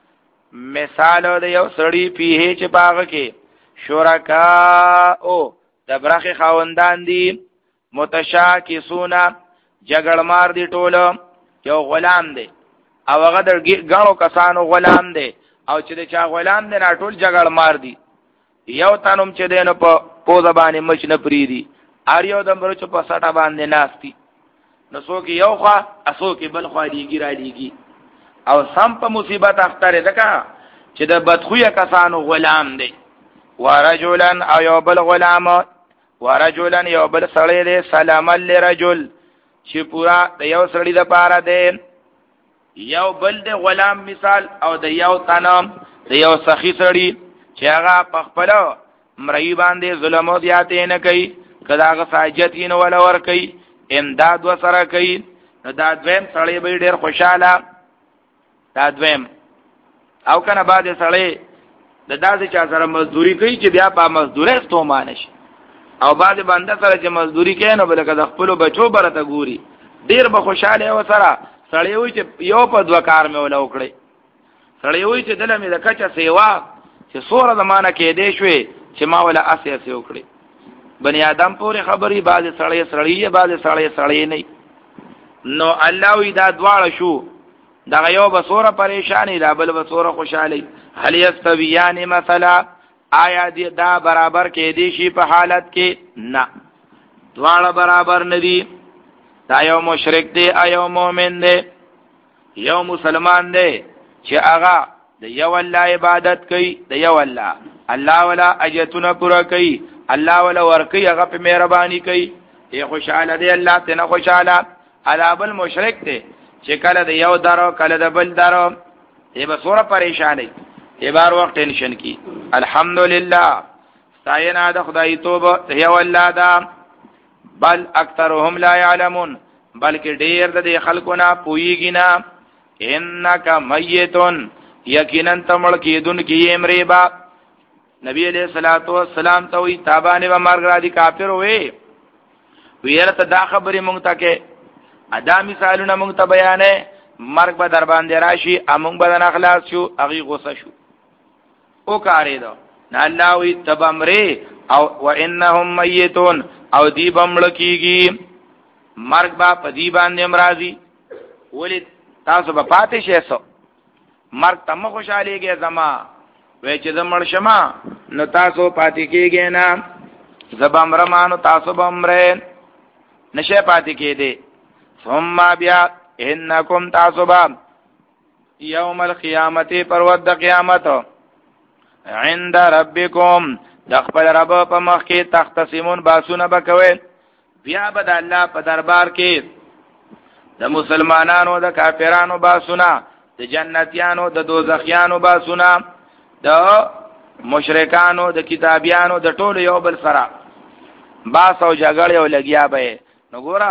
مثال د یو سړی پیه چې باغ کې شرکا او د برخه خاوندان دي متشاکسونا جګړ مار دي ټوله یو غلام دی او هغه د غاڼو کسانو غلام دی او چې د چا غلام دی نه ټول جګړ مار دي یو تنوم چې دینو په پوزه باندې مچ نه پریدي اریو د مرچ په سټه باندې ناشتي نو څوک یو خوا اسو کې بل خوا دیږي را دیږي او سم په مصیبت اختره دکا چې د بدخویه کسانو غلام دی ورجلن او یو بل غلام ورجلن یو بل سړی دی سلام لرجل چې پورا د یو سړی د پاره دی یو بل د غلام مثال او د یو تنم د یو سخی سړی چې هغه په خپل مړی باندې ظلم او زیاتې نه کوي کله هغه ساجت یې نه ولا ور کوي امداد وسره کوي نو دا دویم سړی به ډیر خوشاله دا دویم او کنه بعد سړی د داسې چا سره مزدوري کوي چې بیا په مزدوري ستومان شي او بعد بنده سره چې مزدوري کوي نو بلکې د خپل بچو برته ګوري ډیر به خوشاله و سره سړی وي چې یو په دوه کار مې ولا وکړي سړی وي چې دله مې د کچا سیوا چې سوره زمانہ کې دی شوي چې ما ولا اسې اسې وکړي بنی آدم پورې خبري بعد سړی سړی بعد سړی سړی نه نو الله وی دا دواړه شو دا یو بصوره پریشانی دا بل بصوره خوشالي هل یستویان مثلا آیا دی دا برابر کې دی شي په حالت کې نه دواړه برابر ندي دا یو مشرک دی ایو مؤمن دی یو مسلمان دی چې هغه د یو الله عبادت کوي د یو الله الله ولا اجتنا پورا کوي الله ولا ورکی هغه په مهرباني کوي ای خوشاله دی الله ته نه خوشاله علا بل مشرک دی چې کله د یو درو کله د بل درو ای به سوره پریشانی ای بار وخت ټینشن کی الحمدلله استعینا د خدای توبه یو الله دا بل اکثرهم لا يعلمون بلکې ډیر د خلکونه پویږي نه انک میتون یقینا تمړ کیدون کی امری با نبی علیہ الصلوۃ والسلام ته وی تابانه و مرګ را دي کافر وې ویرته دا خبرې مونږ ته کې ادا مثالونه مونږ ته بیانې مرګ به در باندې راشي امون بدن اخلاص شو اغي غوسه شو او کاری دا نه الله وی تبمره او وانهم میتون او دی بمړ کیږي مرګ با په دی باندې امراضي ولې تاسو به پاتې شئ سو مرګ تم خوشاليږي زما وې چې زمړ شمه نو تاسو پاتې کېږئ نه زبم رمانو تاسو بمره نشه پاتې کېدې ثم بیا انکم تاسو با یوم القیامت پر ود قیامت عند ربکم د خپل رب په مخ کې تختصمون باسونه بکوي بیا به د الله په دربار کې د مسلمانانو د کافرانو باسونه د جنتیانو د دوزخیانو باسونه د مشرکانو د کتابیانو د ټولو یو بل سره باس او جګړه او لګیا به نو ګورا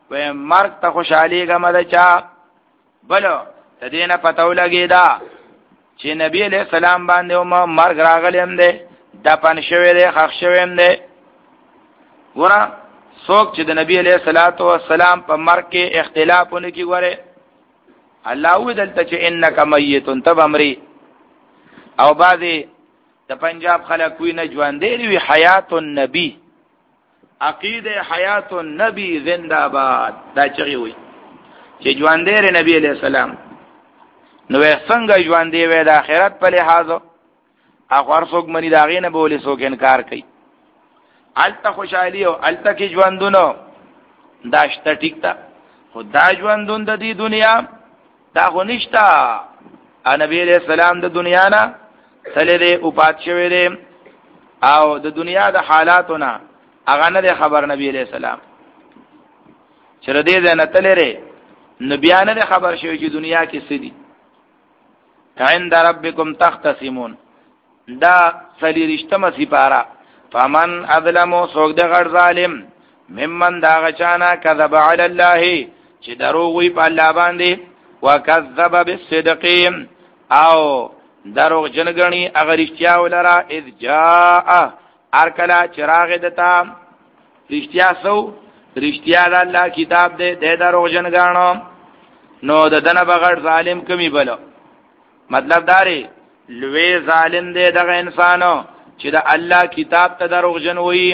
و مرګ ته خوشحالي غم ده چا بلو تدینه پتو لګی دا چې نبی علیہ السلام باندې او مرګ راغلم ده دپن شوی ده خښ شوی ده ورا څوک چې د نبی علیہ الصلوۃ والسلام په مرګ کې اختلافونه کی غره الله ودلته چې انک میت تب امری او بعضی د پنجاب خلک وی نه ژوند دی وی حیات النبی عقیده حیات النبی زنده باد دا چغي وی چې ژوند دی نبی علیہ السلام نو څنګه ژوند دی د آخرت په لحاظ اخر څوک منی داغې نه بولې څوک انکار کوي الته خوشحالي او الته کې ژوندونو داشته ټیک تا خدا ژوندون د دې دنیا دا خو نشتا نبی علیہ السلام د دنیا نه تللی دی او پات شوی دی او د دنیا د حالاتونه هغه نه خبر نبی علیہ السلام چې ردی ده نه تللی نو بیا نه خبر شوی چې دنیا کې څه دي عند ربکم تختصمون دا سلیرشتمه سپاره فمن اظلمو سوک ده غر ظالم ممن دا غچانا کذب علی الله چې دروغ وی په الله باندې وکذب بالصدقیم او دروغ جنګنی اگر اشتیا ولرا اذ جاء ارکلا چراغ دتا رښتیا سو رښتیا د الله کتاب دې د دروغ جنګانو نو د دنه بغیر ظالم کمی بلو مطلب داري لوی ظالم دې دغه انسانو چې د الله کتاب ته دروغ جن وي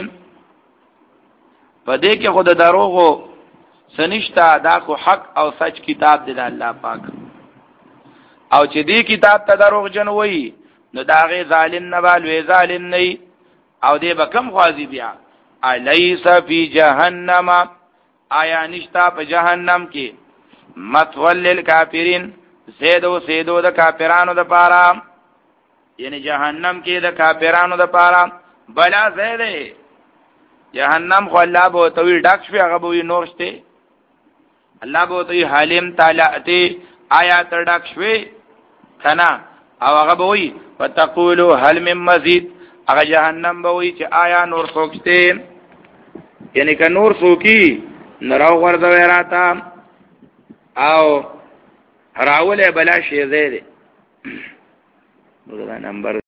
په دې کې خود دروغو سنشتا دا کو حق او سچ کتاب دی د الله پاک او چې دې کتاب ته دروغ جن وي نو دا غي ظالم نه بالوي ظالم نه او دې به کم خوازي بیا الیس فی جهنم آیا نشتا په جهنم کې مثوى للکافرین زیدو زیدو د کافرانو د پاره یعنی جهنم کې د کافرانو د پاره بلا زیده جهنم خو الله بو توي ډک شي هغه بو نور شته الله بو توي حالم تعالی ته آیات ډک شوي کنا او هغه بوي وتقولوا هل من مزید هغه جهنم بوي چې آیا نور سوکته یعنی که نور سوکی نراو ورځ وراتا او راوله بلا شي زیده نو دا نمبر